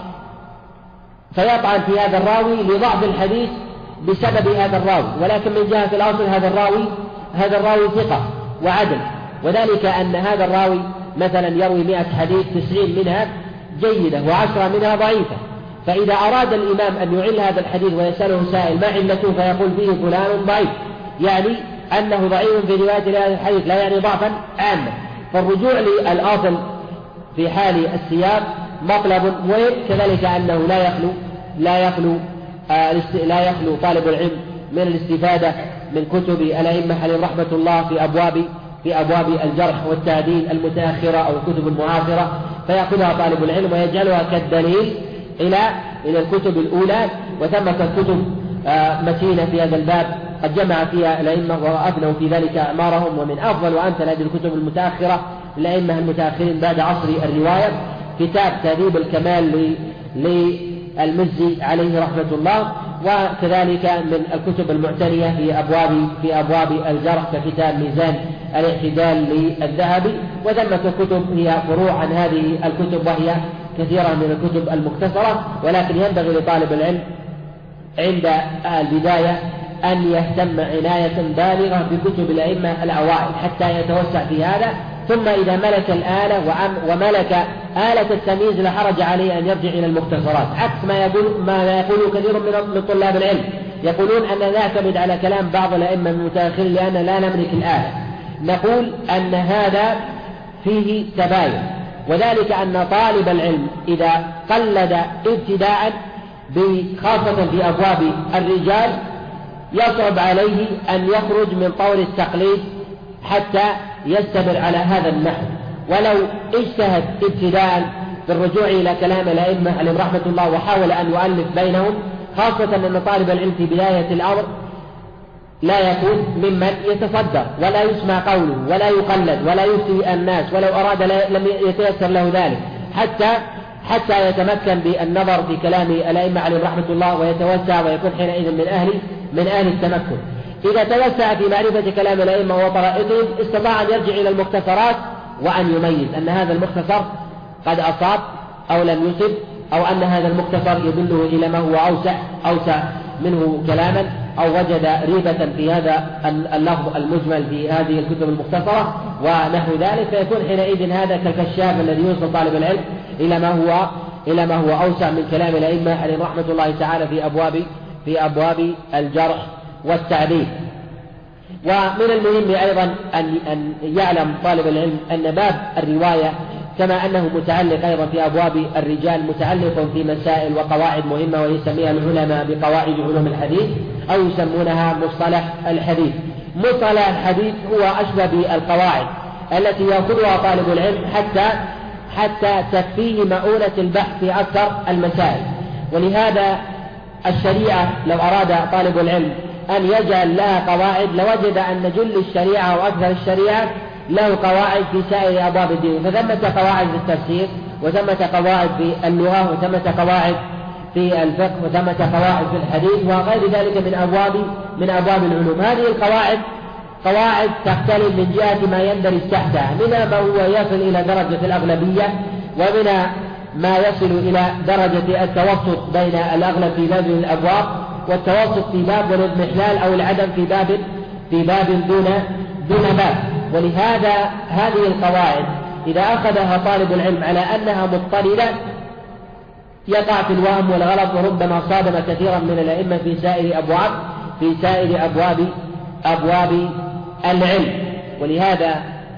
فيطعن في هذا الراوي لضعف الحديث بسبب هذا الراوي، ولكن من جهة الأصل هذا الراوي ثقة وعدل، وذلك أن هذا الراوي مثلا يروي 100 حديث 90 منها جيدة و10 منها ضعيفة. فإذا أراد الإمام أن يعل هذا الحديث ويسأله سائل ما علته فيقول فيه فلان ضعيف، يعني أنه ضعيف في رواية هذا الحديث، لا يعني ضعفا عاما. فالرجوع للأصل في حال السياق مطلب، وكذلك أنه لا يخلو طالب العلم من الاستفادة من كتب الأئمة عليهم رحمة الله في أبواب الجرح والتعديل المتأخرة أو الكتب المعاصرة، فيأخذها طالب العلم ويجعلها كالدليل إلى الكتب الأولى. وثمة كتب متينة في هذا الباب قد جمع فيها الأئمة وأبنوا في ذلك أعمارهم. ومن أفضل وأمثل هذه الكتب المتأخرة الأئمة المتأخرين بعد عصر الرواية كتاب تهذيب الكمال للمزي عليه رحمة الله، وكذلك من الكتب المعتنية في أبواب الجرح ككتاب ميزان الاعتدال للذهبي. وثمة كتب هي فروع عن هذه الكتب وهي كثيرة من الكتب المختصرة، ولكن ينبغي لطالب العلم عند البداية أن يهتم عناية بالغة بكتب الأئمة الأوائل حتى يتوسع في هذا، ثم إذا ملك الآلة وملك آلة التمييز لا حرج عليه أن يرجع إلى المختصرات، عكس ما يقول كثير من طلاب العلم، يقولون أن نعتمد على كلام بعض الأئمة المتأخرين لأن لا نملك الآلة. نقول أن هذا فيه تباين، وذلك أن طالب العلم إذا قلد ابتداء خاصة في أبواب الرجال يصعب عليه أن يخرج من طور التقليد حتى يستمر على هذا النحو. ولو اجتهد ابتداء بالرجوع إلى كلام الأئمة عليهم رحمة الله وحاول أن يؤلف بينهم، خاصة أن طالب العلم في بداية الأمر لا يكون ممن يتصدر ولا يسمع قوله ولا يقلد ولا يفتي الناس، ولو أراد لم يتيسر له ذلك حتى يتمكن بالنظر في كلام الأئمة عليهم رحمة الله ويتوسع ويكون حينئذ من أهل التمكن. إذا توسع في معرفة كلام الأئمة وطرائقهم استطاع أن يرجع إلى المختصرات وأن يميز أن هذا المختصر قد أصاب أو لم يصب، أو أن هذا المختصر يدله إلى ما هو أوسع منه كلاما، أو وجد ريبة في هذا اللفظ المجمل في هذه الكتب المختصرة ونحو ذلك، فيكون حينئذ هذا كالكشاف الذي يوصل طالب العلم إلى ما هو أوسع من كلام الأئمة عليهم رحمة الله تعالى في أبواب الجرح والتعديل. ومن المهم أيضا أن يعلم طالب العلم أن باب الرواية كما أنه متعلق أيضا في أبواب الرجال متعلق في مسائل وقواعد مهمة، ويسميها العلماء بقواعد علوم الحديث أو يسمونها مصطلح الحديث. مصطلح الحديث هو أشبه بالقواعد التي يأخذها طالب العلم حتى تكفيه مؤونة البحث في أكثر المسائل. ولهذا الشريعة لو أراد طالب العلم أن يجعل لها قواعد لوجد أن جل الشريعة وأكثر الشريعة له قواعد في سائر أبواب الدين، فثمة قواعد في التفسير، وثمة قواعد في اللغة، وثمة قواعد في الفقه، وثمة قواعد في الحديث وغير ذلك من أبواب العلوم. هذه القواعد قواعد تختلف من جهة ما يندرج تحتها، منها ما هو يصل إلى درجة الأغلبية، ومنها ما يصل إلى درجة التوسط بين الأغلب في باب الأبواب والتوسط في باب والاضمحلال أو العدم في باب دون باب. ولهذا هذه القواعد إذا أخذها طالب العلم على أنها مضطردة يقع في الوهم والغلط، وربما صادم كثيرا من الأئمة في سائر أبواب العلم. ولهذا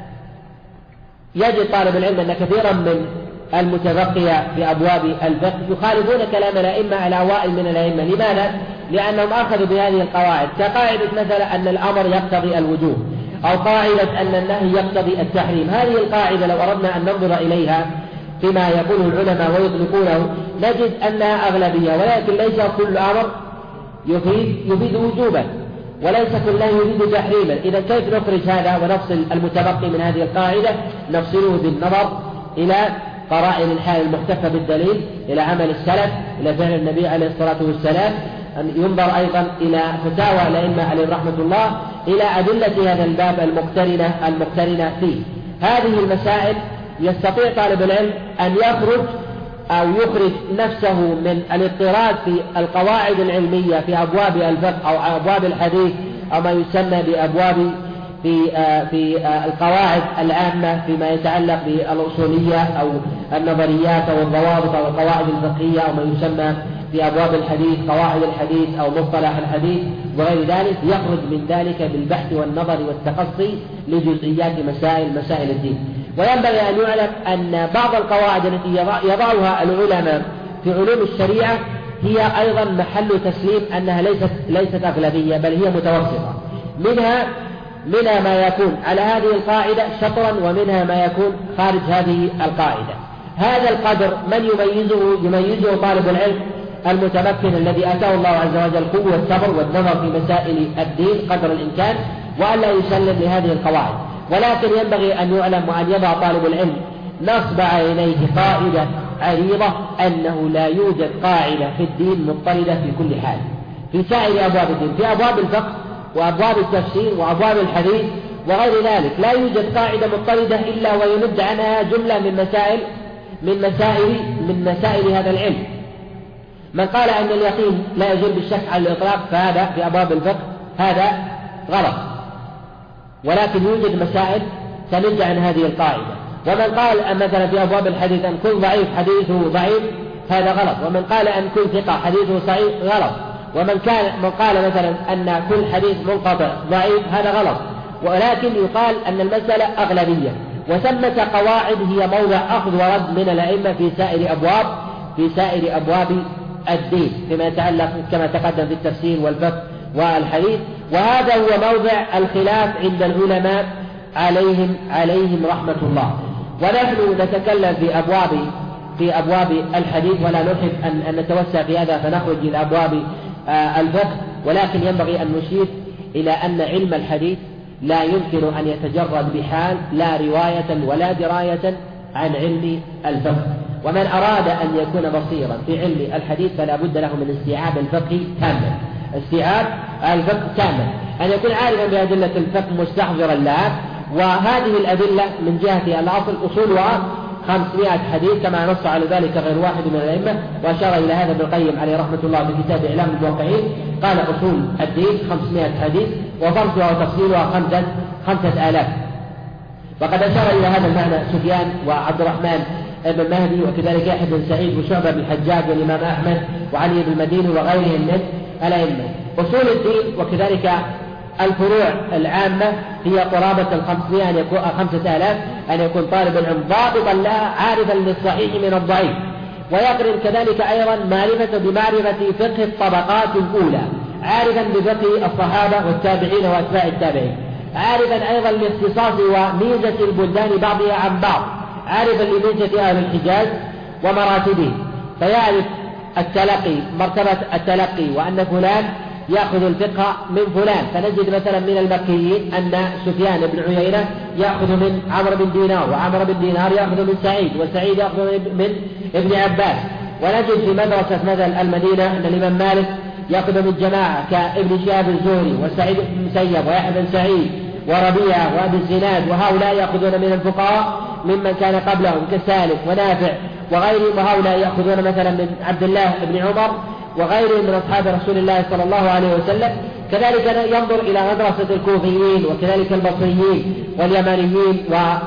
يجد طالب العلم أن كثيرا من المتبقية في أبواب الفقه يخالفون كلام الأئمة على أوائل من الأئمة. لماذا؟ لأنهم أخذوا بهذه القواعد، كقاعدة مثلا أن الأمر يقتضي الوجوب، أو قاعدة أن النهي يقتضي التحريم. هذه القاعدة لو أردنا أن ننظر إليها فيما يقوله العلماء ويطلقونه نجد أنها أغلبية، ولكن ليس كل أمر يفيد وجوبا، وليس كل نهي يفيد تحريما. إذا كيف نخرج هذا ونفصل المتبقي من هذه القاعدة؟ نفصله بالنظر إلى قرائن الحال المختفى بالدليل، إلى عمل السلف، إلى فعل النبي عليه الصلاة والسلام، أن ينظر أيضا إلى فتاوى الأئمة عليهم رحمة الله، إلى أدلة هذا الباب المقترنة فيه. هذه المسائل يستطيع طالب العلم أن يخرج نفسه من الاضطراد في القواعد العلمية في أبواب الفقه أو أبواب الحديث أو ما يسمى بأبواب في القواعد العامة فيما يتعلق بالأصولية أو النظريات أو الضوابط أو القواعد الفقهية أو ما يسمى في أبواب الحديث قواعد الحديث أو مصطلح الحديث وغير ذلك، يخرج من ذلك بالبحث والنظر والتقصي لجزئيات مسائل الدين. وينبغي أن يعلم أن بعض القواعد التي يضعها العلماء في علوم الشريعة هي أيضا محل تسليم أنها ليست أغلبية، بل هي متوسطة. منها ما يكون على هذه القاعدة شطرا، ومنها ما يكون خارج هذه القاعدة. هذا القدر من يميزه طالب العلم المتمكن الذي آتاه الله عز وجل قوة الصبر والنظر في مسائل الدين قدر الإمكان، وألا يسلم لهذه القواعد. ولكن ينبغي أن يعلم وأن يضع طالب العلم نصب عينيه قاعدة عريضة أنه لا يوجد قاعدة في الدين مضطردة في كل حال في سائر أبواب الدين، في أبواب الفقه وأبواب التفسير وأبواب الحديث وغير ذلك لا يوجد قاعدة مضطردة إلا ويمد عنها جملة من مسائل هذا العلم. من قال أن اليقين لا يزول بالشك على الإطلاق فهذا في أبواب الفقه هذا غلط، ولكن يوجد مسائل تمد عن هذه القاعدة. ومن قال مثلا في أبواب الحديث أن كل ضعيف حديثه ضعيف هذا غلط، ومن قال أن كل ثقة حديثه صحيح غلط، ومن قال مثلا أن كل حديث منقطع ضعيف هذا غلط. ولكن يقال أن المسألة أغلبية، وثمة قواعد هي موضع أخذ ورد من الأئمة في سائر أبواب الدين فيما يتعلق كما تقدم في التفسير والفقه والحديث. وهذا هو موضع الخلاف عند العلماء عليهم رحمة الله. ونحن نتكلم في أبواب الحديث ولا نحب أن نتوسع في هذا فنخرج إلى أبواب الفقه، ولكن ينبغي أن نشير إلى أن علم الحديث لا يمكن أن يتجرد بحال لا رواية ولا دراية عن علم الفقه. ومن أراد أن يكون بصيرا في علم الحديث فلا بد له من استيعاب الفقه كاملا، أن يكون عارفا بأدلة الفقه مستحضرا لها. وهذه الأدلة من جهة الأصل أصولها 500 حديث كما نص على ذلك غير واحد من الأئمة، وأشار إلى هذا ابن القيم عليه رحمة الله في كتاب إعلام الموقعين، قال أصول الدين 500 حديث وفرضها وتفصيلها 5000. وقد أشار إلى هذا المعنى سفيان وعبد الرحمن بن مهدي وكذلك يحيى بن سعيد وشعبة بن الحجاج والإمام أحمد وعلي بن المديني وغيرهم من الأئمة. أصول الدين وكذلك الفروع العامة هي قرابة 5000 أن يكون طالب العلم ضابطا لها عارفا للصحيح من الضعيف، ويقرن كذلك أيضا بمعرفة فقه الطبقات الأولى، عارفا بفقه الصحابة والتابعين وأتباع التابعين، عارفا أيضا لاختصاص وميزة البلدان بعضها عن بعض، عارفا لميزة أهل الحجاز ومراتبه، فيعرف مرتبة التلقي وأن فلان يأخذ الفقه من فلان. فنجد مثلا من المكيين أن سفيان بن عيينة يأخذ من عمرو بن دينار، وعمرو بن دينار يأخذ من سعيد، وسعيد يأخذ من ابن عباس. ونجد في مدرسة مثلا المدينة أن الإمام مالك يأخذ من جماعة كابن شهاب الزهري وسعيد بن المسيب ويحيى بن سعيد وربيعة وأبي الزناد، وهؤلاء يأخذون من الفقهاء ممن كان قبلهم كسالك ونافع وغيرهم، وهؤلاء يأخذون مثلا من عبد الله بن عمر وغيرهم من أصحاب رسول الله صلى الله عليه وسلم. كذلك ينظر إلى مدرسة الكوفيين وكذلك البصريين واليمانيين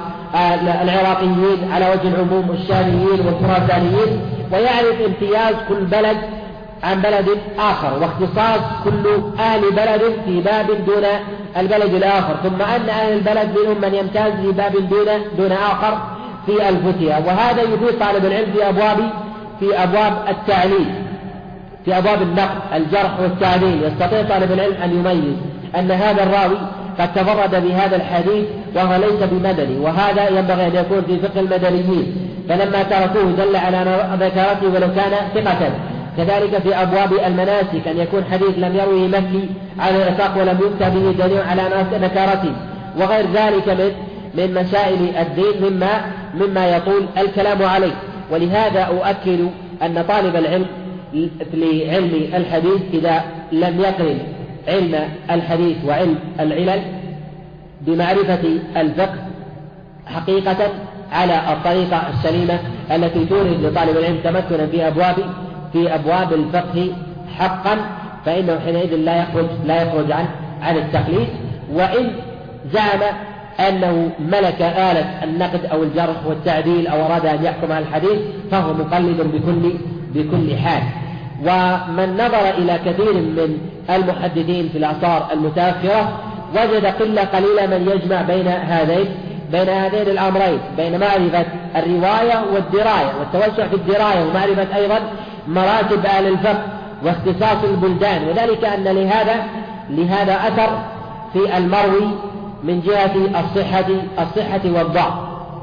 والعراقيين على وجه العموم والشاميين والخراسانيين، ويعرف امتياز كل بلد عن بلد آخر واختصاص كل أهل بلد في باب دون البلد الآخر، ثم أن أهل البلد منهم من يمتاز في باب دون آخر في الفتية. وهذا يفيد طالب العلم في أبواب التعليل، في أبواب النقد الجرح والتعديل. يستطيع طالب العلم أن يميز أن هذا الراوي قد تفرد بهذا الحديث وهو ليس بمدني، وهذا ينبغي أن يكون في فقه المدنيين، فلما تركوه دل على ذكرته ولو كان ثقة. كذلك في أبواب المناسك أن يكون حديث لم يروه مكي على الإطلاق ولم يؤتى به دليل على نكارته، وغير ذلك من مسائل الدين مما يطول الكلام عليه. ولهذا أؤكد أن طالب العلم لعلم الحديث إذا لم يقرن علم الحديث وعلم العلل بمعرفة الفقه حقيقة على الطريقة السليمة التي تورد لطالب العلم تمكنا في أبواب الفقه حقا، فإنه حينئذ لا يخرج عن التقليد. وإن زعم أنه ملك آلة النقد أو الجرح والتعديل أو أراد أن يحكم على الحديث فهو مقلد بكل حال. ومن نظر إلى كثير من المحدثين في الأعصار المتأخرة وجد قلة قليلة من يجمع بين هذين الأمرين، بين معرفة الرواية والدراية والتوسع في الدراية، ومعرفة أيضا مراتب أهل الفقه واختصاص البلدان. وذلك أن لهذا أثر في المروي من جهة الصحة والضعف،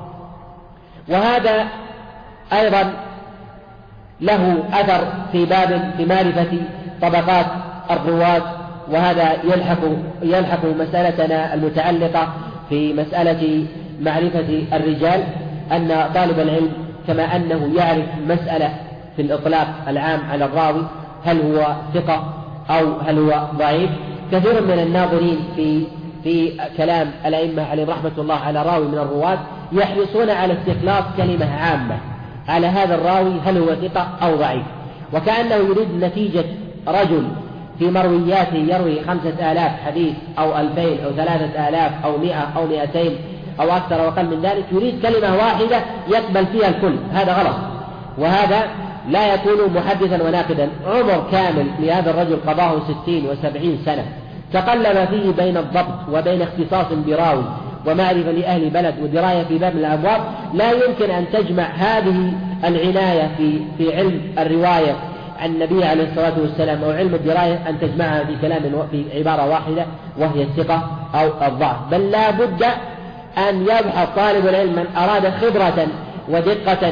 وهذا أيضا له أثر في معرفة طبقات الرواة. وهذا يلحق مسألتنا المتعلقة في مسألة معرفة الرجال، أن طالب العلم كما أنه يعرف مسألة في الإطلاق العام على الراوي هل هو ثقة أو هل هو ضعيف، كثير من الناظرين في كلام الأئمة عليهم رحمة الله على راوي من الرواة يحرصون على استخلاص كلمة عامة على هذا الراوي هل هو ثقة أو ضعيف، وكأنه يريد نتيجة رجل في مروياته يروي 5000 حديث أو 2000 أو 3000 أو 100 أو 200 أو أكثر أو أقل من ذلك، يريد كلمة واحدة يقبل فيها الكل. هذا غلط، وهذا لا يكون محدثا وناقدا. عمر كامل لهذا الرجل قضاه 60 و70 سنة، تقلب فيه بين الضبط وبين اختصاص براوي ومعرفة لأهل بلد ودراية في باب من الأبواب، لا يمكن أن تجمع هذه العناية في علم الرواية عن النبي عليه الصلاة والسلام أو علم الدراية أن تجمعها في كلام في عبارة واحدة وهي الثقة أو الضعف، بل لا بد أن يبحث طالب العلم من أراد خبرة ودقة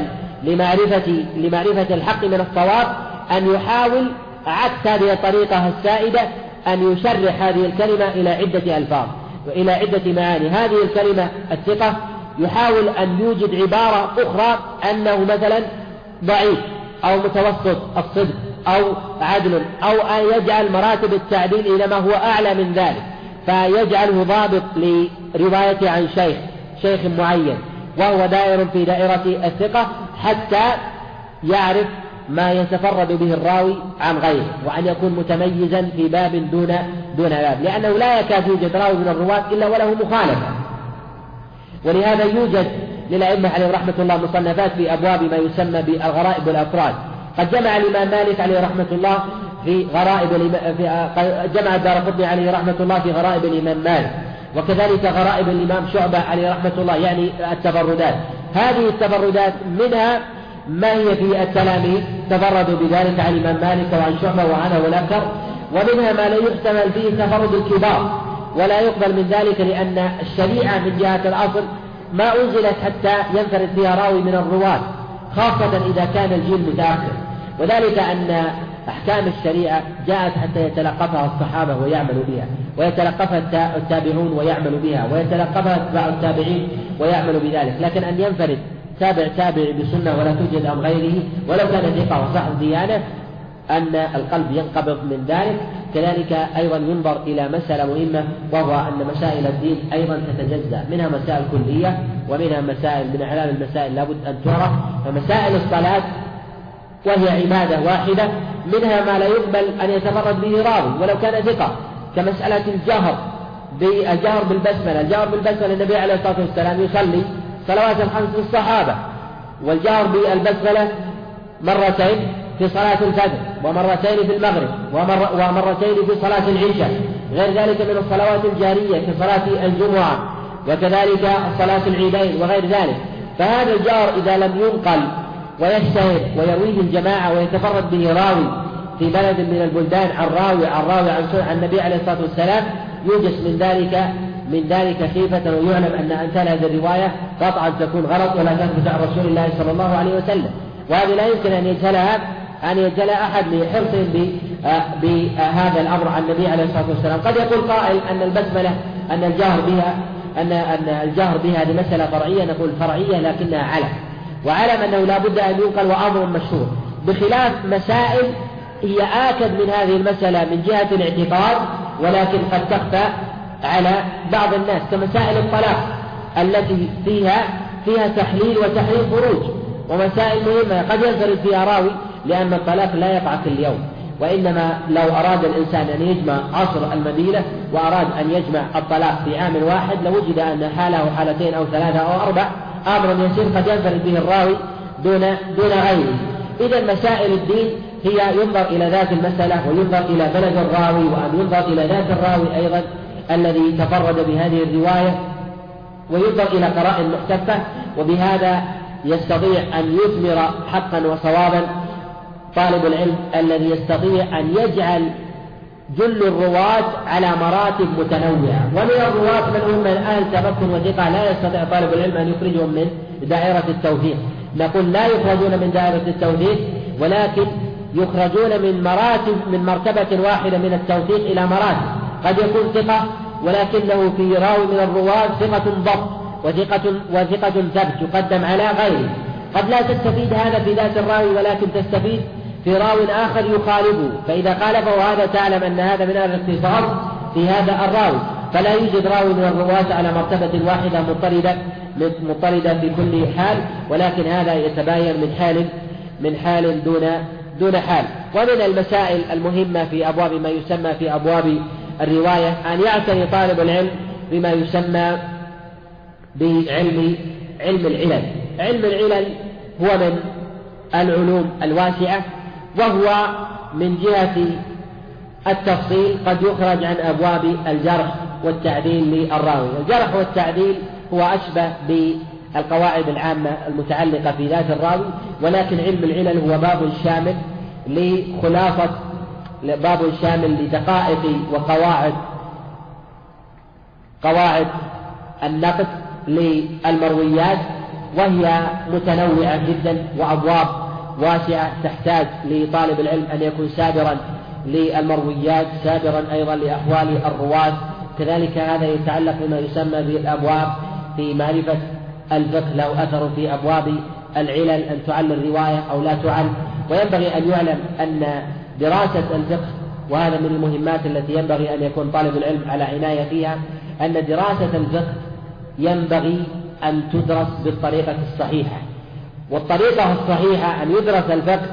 لمعرفة الحق من الصواب أن يحاول عكس هذه الطريقة السائدة، أن يشرح هذه الكلمة إلى عدة ألفاظ وإلى عدة معاني. هذه الكلمة الثقة يحاول أن يوجد عبارة أخرى أنه مثلا ضعيف أو متوسط الصدق أو عدل، أو أن يجعل مراتب التعديل إلى ما هو أعلى من ذلك، فيجعله ضابط لروايته عن شيخ معين وهو دائر في دائرة الثقة، حتى يعرف ما يتفرد به الراوي عن غيره، وأن يكون متميزا في باب دون باب، لأنه لا يكاد يوجد راوي من الرواة إلا وله مخالفة. ولهذا يوجد للأئمة عليهم رحمة الله مصنفات في أبواب ما يسمى بالغرائب والأفراد. قد جمع الإمام مالك عليه رحمة الله في غرائب جمع الدارقطني عليه رحمة الله في غرائب الإمام مالك، وكذلك غرائب الإمام شعبة عليه رحمة الله، يعني التفردات. هذه التفردات منها ما هي في التلاميذ تفردوا بذلك عن الإمام مالك وعن شعبة وعنه والأكثر، ومنها ما لا يحتمل فيه تفرد الكبار ولا يقبل من ذلك، لأن الشريعة من جهة الأصل ما أنزلت حتى ينفرد فيها راوي من الرواة، خاصة إذا كان الجيل متأخر، وذلك أن أحكام الشريعة جاءت حتى يتلقفها الصحابة ويعملوا بها، ويتلقفها التابعون ويعملوا بها، ويتلقفها أتباع التابعين ويعملوا بذلك. لكن أن ينفرد تابع بسنة ولا توجد عن غيره ولو كان ثقة وصاحب ديانة، أن القلب ينقبض من ذلك. كذلك أيضا ينظر إلى مسألة مهمة، وهو أن مسائل الدين أيضا تتجزأ، منها مسائل كلية ومنها مسائل من أعلام المسائل لابد أن تعرف. فمسائل الصلاة وهي عبادة واحدة منها ما لا يقبل أن يتفرد به راوي ولو كان ثقة، كمسألة الجهر بالبسملة. الجهر بالبسملة النبي عليه الصلاة والسلام يصلي صلوات الخمس للصحابة، والجهر بالبسملة مرتين في صلاة الفجر، ومرتين في المغرب، ومرتين في صلاة العشاء، غير ذلك من الصلوات الجارية في صلاة الجمعة، وكذلك صلاة العيدين وغير ذلك. فهذا الجهر إذا لم ينقل ويشتهر ويرويه الجماعة ويتفرد به راوي في بلد من البلدان عن راوي عن النبي عليه الصلاة والسلام، يوجس من ذلك خيفة، ويعلم أن أمثال هذه الرواية قطعا تكون غلط ولا تثبت عن رسول الله صلى الله عليه وسلم. وهذه لا يمكن أن يجهلها أحد لحرص بهذا الأمر عن النبي عليه الصلاة والسلام. قد يقول قائل أن البسملة أن الجهر بها هذه مسألة فرعية، نقول فرعية لكنها علم، وعلم أنه لا بد أن ينقل وأمر مشهور، بخلاف مسائل هي آكد من هذه المسألة من جهة الاعتقاد، ولكن قد تخفى على بعض الناس، كمسائل الطلاق التي فيها تحليل وتحريم فروج، ومسائل مهمة قد ينفرد فيها راوي، لأن الطلاق لا يقع كل يوم، وإنما لو أراد الإنسان أن يجمع عصر المدينة وأراد أن يجمع الطلاق في عام واحد لوجد أن حاله حالتين أو ثلاثة أو أربع، أمر يسير قد ينفرد به الراوي دون غيره. إذا مسائل الدين هي ينظر إلى ذات المسألة، وينظر إلى بلد الراوي، وأن ينظر إلى ذات الراوي أيضا الذي تفرد بهذه الرواية، وينظر إلى قرائن محتفة، وبهذا يستطيع أن يثمر حقا وصوابا طالب العلم الذي يستطيع أن يجعل جل الرواة على مراتب متنوعة. ومن الرواة من هم من أهل تمكن وثقة لا يستطيع طالب العلم أن يخرجهم من دائرة التوثيق، نقول لا يخرجون من دائرة التوثيق، ولكن يخرجون من مرتبة واحدة من التوثيق إلى مراتب. قد يكون ثقة ولكنه في راوي من الرواة ثقة ضبط وثقة ثبت يقدم على غيره. قد لا تستفيد هذا في ذات الراوي، ولكن تستفيد في راو آخر يخالفه، فإذا خالفه هذا تعلم أن هذا من الاختصاص في هذا الراوي. فلا يوجد راوي من الرواة على مرتبة واحدة مضطردة في كل حال، ولكن هذا يتباين من حال دون حال. ومن المسائل المهمة في أبواب ما يسمى في أبواب الرواية أن يعتني طالب العلم بما يسمى بعلم العلل. علم العلل هو من العلوم الواسعة، وهو من جهة التفصيل قد يخرج عن أبواب الجرح والتعديل للراوي. الجرح والتعديل هو أشبه بالقواعد العامة المتعلقة في ذات الراوي، ولكن علم العلل هو باب شامل لدقائق قواعد النقد للمرويات، وهي متنوعة جدا وأبواب واسعة تحتاج لطالب العلم أن يكون سابرا للمرويات، سابرا أيضا لأحوال الرواة. كذلك هذا يتعلق بما يسمى بالأبواب في معرفة الفقه، له أثر في أبواب العلل أن تعل الرواية أو لا تعل. وينبغي أن يعلم أن دراسة الفقه، وهذا من المهمات التي ينبغي أن يكون طالب العلم على عناية فيها، أن دراسة الفقه ينبغي أن تدرس بالطريقة الصحيحة. والطريقة الصحيحة أن يدرس الفقه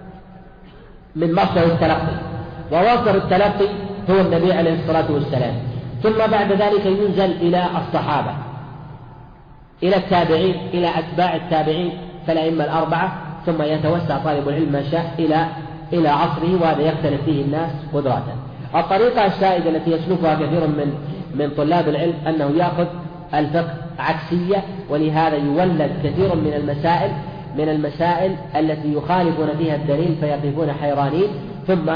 من مصدر التلقي، ومصدر التلقي هو النبي عليه الصلاة والسلام، ثم بعد ذلك ينزل إلى الصحابة، إلى التابعين، إلى أتباع التابعين فالأئمة الأربعة، ثم يتوسع طالب العلم ما شاء إلى عصره، وهذا يختلف فيه الناس قدرة. الطريقة السائدة التي يسلكها كثير من طلاب العلم أنه يأخذ الفقه عكسية، ولهذا يولد كثير من المسائل التي يخالفون فيها الدليل فيقفون حيرانين، ثم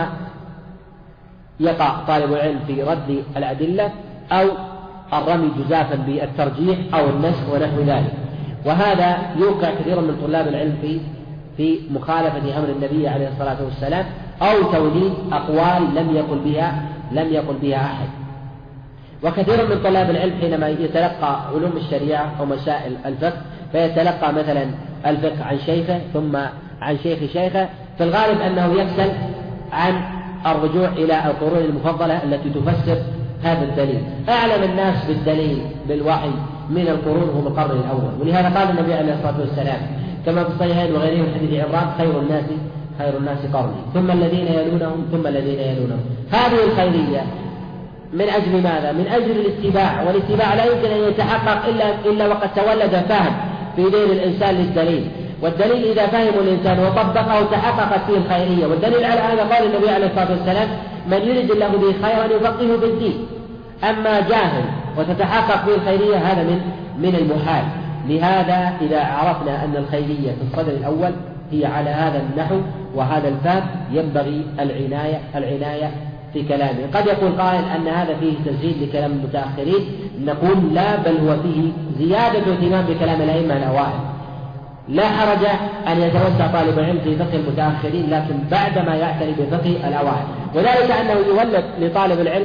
يقع طالب العلم في رد الأدلة أو الرمي جزافا بالترجيح أو النسخ ونحو ذلك. وهذا يوقع كثير من طلاب العلم في مخالفة أمر النبي عليه الصلاة والسلام، أو توليد أقوال لم يقل بها أحد. وكثير من طلاب العلم حينما يتلقى علوم الشريعة أو مسائل الفقه فيتلقى مثلا الفقه عن شيخه ثم عن شيخ شيخه، في الغالب أنه يكسل عن الرجوع إلى القرون المفضلة التي تفسر هذا الدليل. أعلم الناس بالدليل بالوحي من القرون هم القرن الأول، ولهذا قال النبي عليه الصلاة والسلام كما في الصحيحين وغيرهم من حديث عمران: خير الناس قرني ثم الذين يلونهم ثم الذين يلونهم. هذه الخيرية من أجل ماذا؟ من أجل الاتباع، والاتباع لا يمكن أن يتحقق إلا وقد تولد فهم في ذهن الإنسان للدليل، والدليل إذا فهم الإنسان وطبقه تحققت فيه الخيرية. والدليل على هذا قال النبي عليه الصلاة والسلام: من يريد الله به خيرا يفقهه في الدين. أما جاهل وتتحقق فيه الخيرية هذا من المحال. لهذا إذا عرفنا أن الخيرية في الصدر الأول هي على هذا النحو وهذا الباب ينبغي العناية في كلامه. قد يقول قائل أن هذا فيه تزييد لكلام المتأخرين، نقول لا، بل هو فيه زيادة اهتمام بكلام الأئمة الأوائل. لا حرج أن يتوسع طالب العلم في فقه المتأخرين، لكن بعدما يعتني بفقه الأوائل، وذلك أنه يولد لطالب العلم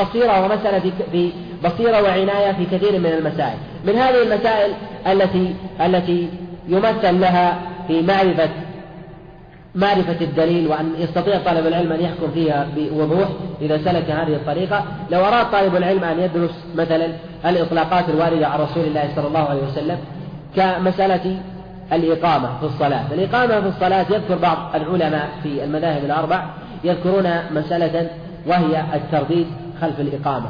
بصيرة وعناية في كثير من المسائل. من هذه المسائل التي يمثل لها في معرفة الدليل، وأن يستطيع طالب العلم أن يحكم فيها بوضوح إذا سلك هذه الطريقة. لو أراد طالب العلم أن يدرس مثلا الإطلاقات الواردة عن رسول الله صلى الله عليه وسلم كمسألة الإقامة في الصلاة. الإقامة في الصلاة يذكر بعض العلماء في المذاهب الأربع يذكرون مسألة وهي الترديد خلف الإقامة،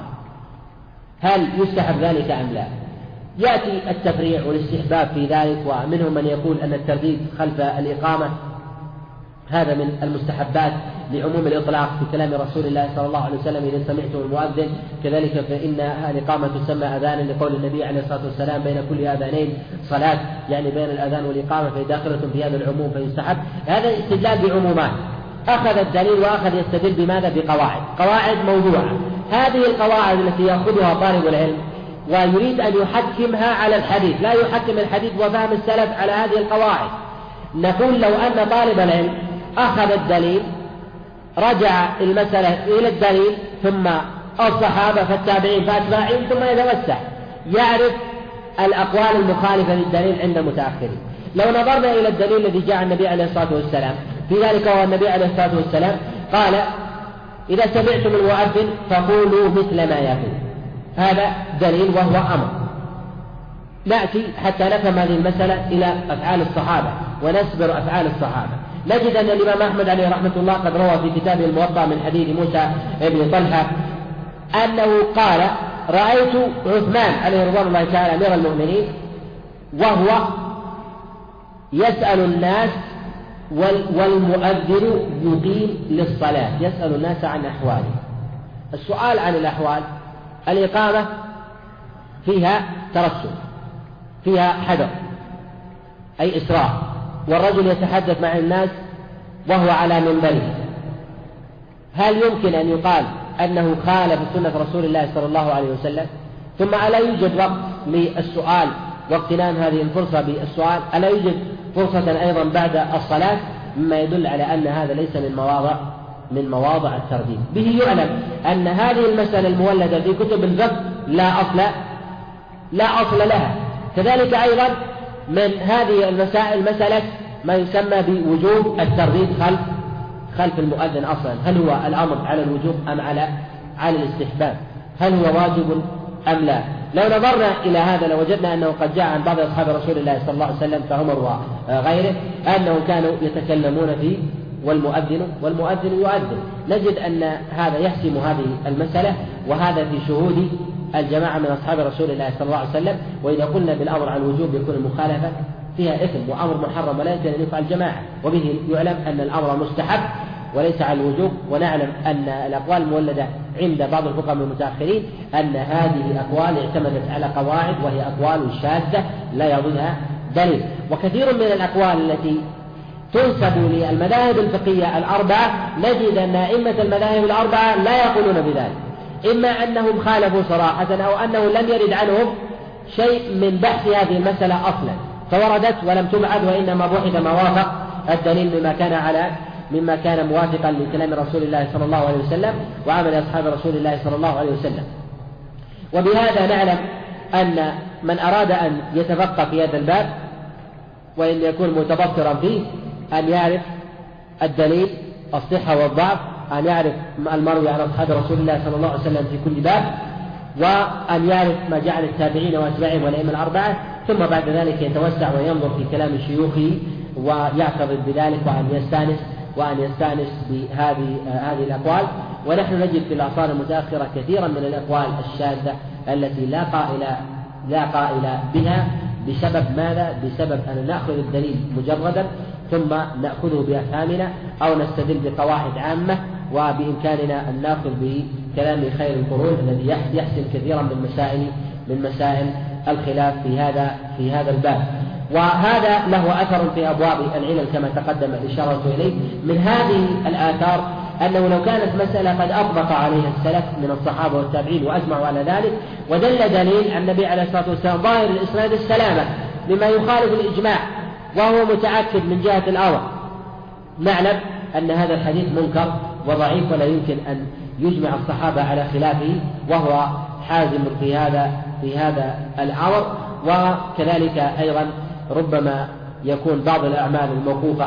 هل يستحب ذلك أم لا؟ يأتي التفريع والاستحباب في ذلك، ومنهم من يقول أن الترديد خلف الإقامة هذا من المستحبات لعموم الإطلاق في كلام رسول الله صلى الله عليه وسلم: إذا سمعتم المؤذن كذلك فإن الإقامة تسمى أذانا، لقول النبي عليه الصلاة والسلام: بين كل أذانين صلاة، يعني بين الأذان والإقامة، فإذا داخلة في هذا العموم فيستحب. هذا استدلال بعمومات، أخذ الدليل وأخذ يستدل بماذا؟ قواعد موضوعة. هذه القواعد التي يأخذها طالب العلم ويريد أن يحكمها على الحديث، لا يحكم الحديث وفهم السلف على هذه القواعد. نقول لو أن طالب العلم أخذ الدليل رجع المسألة إلى الدليل ثم الصحابة فالتابعين فأتباعين، ثم يتوسع يعرف الأقوال المخالفة للدليل عند المتأخرين. لو نظرنا إلى الدليل الذي جاء النبي عليه الصلاة والسلام في ذلك، هو النبي عليه الصلاة والسلام قال: إذا سمعتم المؤذن فقولوا مثل ما يقول. هذا دليل وهو أمر. نأتي حتى نفهم هذه المسألة إلى أفعال الصحابة ونسبر أفعال الصحابة. نجد أن الإمام أحمد عليه رحمة الله قد روى في كتابه الموطأ من حديث موسى بن طلحة أنه قال: رأيت عثمان عليه رضوان الله تعالى أمير المؤمنين وهو يسأل الناس والمؤذن يقيم للصلاة، يسأل الناس عن أحواله. السؤال عن الأحوال الإقامة فيها ترسل، فيها حذر أي إسراع، والرجل يتحدث مع الناس وهو على منبره، هل يمكن أن يقال أنه خالف سنة رسول الله صلى الله عليه وسلم؟ ثم ألا يوجد وقت للسؤال واغتنام هذه الفرصة بالسؤال؟ ألا يوجد فرصة أيضا بعد الصلاة؟ مما يدل على أن هذا ليس من مواضع الترديد. به يعلم أن هذه المسألة المولدة في كتب الفقه لا أصل لها. كذلك أيضا من هذه المسائل مسألة ما يسمى بوجوب الترديد خلف المؤذن أصلا، هل هو الأمر على الوجوب أم على الاستحباب؟ هل هو واجب أم لا؟ لو نظرنا إلى هذا لوجدنا أنه قد جاء عن بعض أصحاب رسول الله صلى الله عليه وسلم كعمر وغيره أنهم كانوا يتكلمون فيه والمؤذن يؤذن. نجد أن هذا يحسم هذه المسألة، وهذا في شهود الجماعة من أصحاب رسول الله صلى الله عليه وسلم. وإذا قلنا بالأمر على الوجوب يكون المخالفة فيها إثم وأمر محرم ولا يمكن أن يفعل جماعة، وبه يعلم أن الأمر مستحب وليس على الوجوب. ونعلم أن الأقوال المولدة عند بعض الفقهاء المتأخرين أن هذه الأقوال اعتمدت على قواعد وهي أقوال شاذة لا يعضدها دليل. وكثير من الأقوال التي تنسب للمذاهب الفقهية الأربعة نجد أن أئمة المذاهب الأربعة لا يقولون بذلك، إما أنهم خالفوا صراحة أو أنه لم يرد عنهم شيء من بحث هذه المسألة أصلا فوردت ولم تبعد، وإنما بحث ما وافق الدليل مما كان موافقا لكلام رسول الله صلى الله عليه وسلم وعمل أصحاب رسول الله صلى الله عليه وسلم. وبهذا نعلم أن من أراد أن يتفقه في هذا الباب وإن يكون متبصرا فيه أن يعرف الدليل الصحة والضعف، أن يعرف المروي عن أصحاب رسول الله صلى الله عليه وسلم في كل باب، وأن يعرف ما جعل التابعين وأتباعهم والأئمة الأربعة، ثم بعد ذلك يتوسع وينظر في كلام شيوخه ويعترض بذلك وأن يستأنس بهذه الأقوال. ونحن نجد في الأعصار المتأخرة كثيرا من الأقوال الشاذة التي لا قائل بها. بسبب ماذا؟ بسبب أن نأخذ الدليل مجردا ثم نأخذه بأفهامنا أو نستدل بقواعد عامة، وبإمكاننا أن نأخذ بكلام خير القرون الذي يحسم كثيرا من مسائل الخلاف في هذا الباب. وهذا له أثر في أبواب العلل كما تقدم الإشارة إليه. من هذه الآثار أنه لو كانت مسألة قد أطبق عليها السلف من الصحابة والتابعين وأجمعوا على ذلك، ودل دليل عن النبي عليه الصلاة والسلام ظاهر الإسناد السلامة مما يخالف الإجماع وهو متأكد من جهة الأمر، نعلم أن هذا الحديث منكر وضعيف ولا يمكن أن يجمع الصحابة على خلافه، وهو حازم في هذا الأمر. وكذلك أيضا ربما يكون بعض الأعمال الموقوفة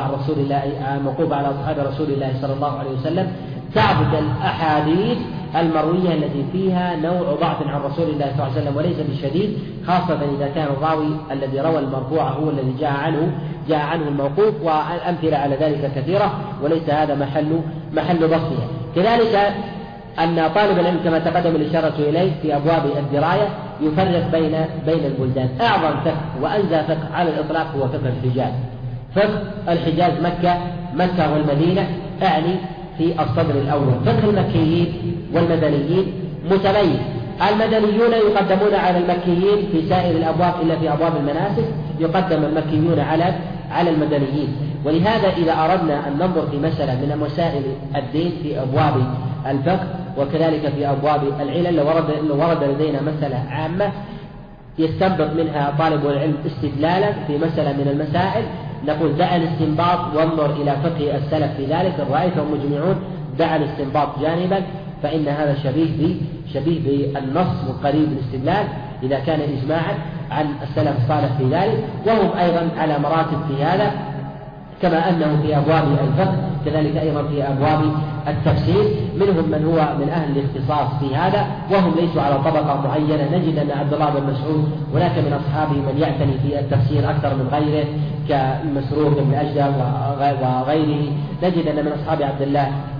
على أصحاب رسول الله صلى الله عليه وسلم تعبد الأحاديث المروية التي فيها نوع ضعف عن رسول الله صلى الله عليه وسلم وليس بالشديد، خاصة إذا كان الراوي الذي روى المرفوع هو الذي جاء عنه الموقوف، والأمثلة على ذلك كثيرة وليس هذا محل بسطها. كذلك أن طالب العلم كما تقدم الإشارة إليه في أبواب الدراية يفرق بين البلدان. أعظم فقه وأنزى فقه على الإطلاق هو فقه الحجاز. فقه الحجاز مكة والمدينة، أعني في الصدر الأول. فقه المكيين والمدنيين متميز، المدنيون يقدمون على المكيين في سائر الأبواب إلا في أبواب المناسك يقدم المكيون على المدنيين. ولهذا إذا أردنا أن ننظر في مسألة من مسائل الدين في أبواب الفقه وكذلك في أبواب العلل، لو ورد لدينا مسألة عامة يستنبط منها طالب العلم استدلالا في مسألة من المسائل، نقول دع الاستنباط وانظر إلى فقه السلف في ذلك، رأيتهم مجمعون، دع الاستنباط جانبا، فإن هذا شبيه بالنص وقريب الاستدلال إذا كان إجماعا عن السلف الصالح في ذلك، وهم أيضا على مراتب في هذا كما أنه في أبواب الفقه كذلك أيضا في أبواب التفسير منهم من هو من أهل الاختصاص في هذا وهم ليسوا على طبقة معينة. نجد أن عبد الله بن مسعود هناك من أصحابه من يعتني في التفسير أكثر من غيره كمسروق بن أجدع وغيره. نجد أن من أصحاب عبد الله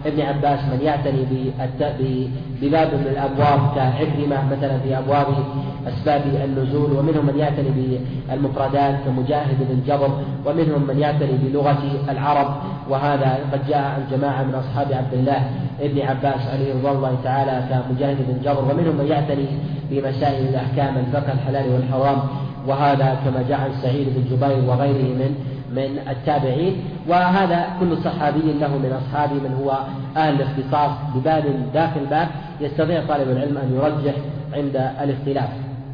ابن عباس من يعتني بباب من الأبواب كعكرمة مثلا في أبواب أسباب النزول، ومنهم من يعتني بالمفردات كمجاهد بن جبر، ومنهم من يعتني بلغة العرب، وهذا قد جاء عن جماعة من أصحاب عبد الله ابن عباس عليه رضوان الله تعالى كمجاهد بن جبر، ومنهم من يعتني بمسائل الأحكام الفقه الحلال والحرام، وهذا كما جاء عن سعيد بن جبير وغيره من التابعين. وهذا كل صحابي له من أصحابه من هو أهل الاختصاص بباب داخل باب يستطيع طالب العلم أن يرجح عند الاختلاف.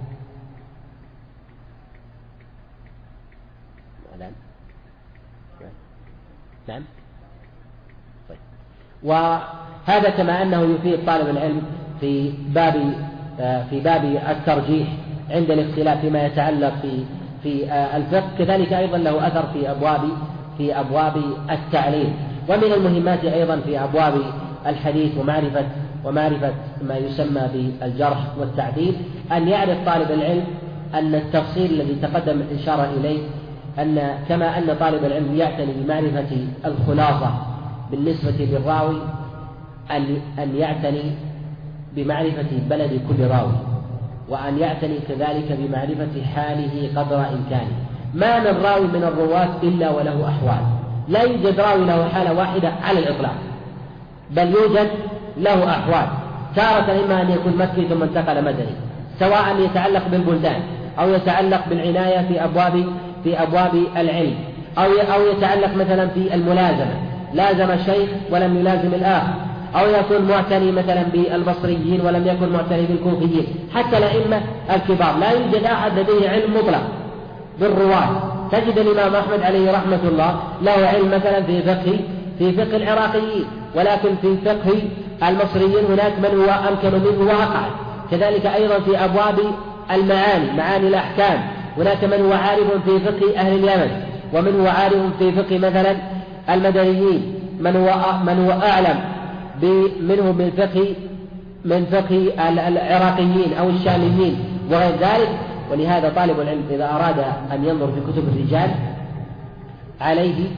نعم. طيب. وهذا كما أنه يفيد طالب العلم في باب الترجيح عند الاختلاف فيما يتعلق في الفقه، كذلك أيضا له أثر في أبواب التعليل. ومن المهمات أيضا في أبواب الحديث ومعرفة ما يسمى بالجرح والتعديل أن يعرف طالب العلم أن التفصيل الذي تقدم الإشارة إليه، أن كما أن طالب العلم يعتني بمعرفة الخلاصة بالنسبة للراوي، أن يعتني بمعرفة بلد كل راوي، وأن يعتني كذلك بمعرفة حاله قدر إمكانه. ما من راوي من الرواة إلا وله أحوال، لا يوجد راوي له حالة واحدة على الإطلاق، بل يوجد له أحوال. تارة إما أن يكون مكي ثم انتقل مدني، سواء يتعلق بالبلدان أو يتعلق بالعناية في أبواب العلم، أو يتعلق مثلا في الملازمة، لازم الشيخ ولم يلازم الآخر، أو يكون معتني مثلا بالبصريين ولم يكن معتني بالكوفيين. حتى الأئمة الكبار لا يوجد أحد لديه علم مطلق بالرواة. تجد الإمام أحمد عليه رحمة الله له علم مثلا في فقه العراقيين، ولكن في فقه المصريين هناك من هو أمكن منه وأقعد. كذلك أيضا في أبواب معاني الأحكام، هناك من هو عارف في فقه أهل اليمن، ومن هو عارف في فقه مثلا المدنيين، من هو أعلم منه من فقه العراقيين أو الشاميين وغير ذلك. ولهذا طالب العلم إذا أراد أن ينظر في كتب الرجال عليه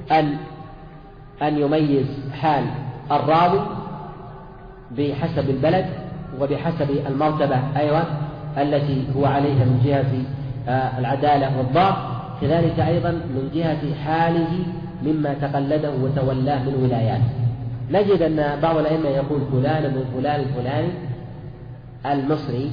أن يميز حال الراوي بحسب البلد وبحسب المرتبة أيضا التي هو عليها من جهة العدالة والضبط، كذلك أيضا من جهة حاله مما تقلده وتولاه من ولايات. نجد أن بعض الأئمة يقول فلان من فلان الفلاني المصري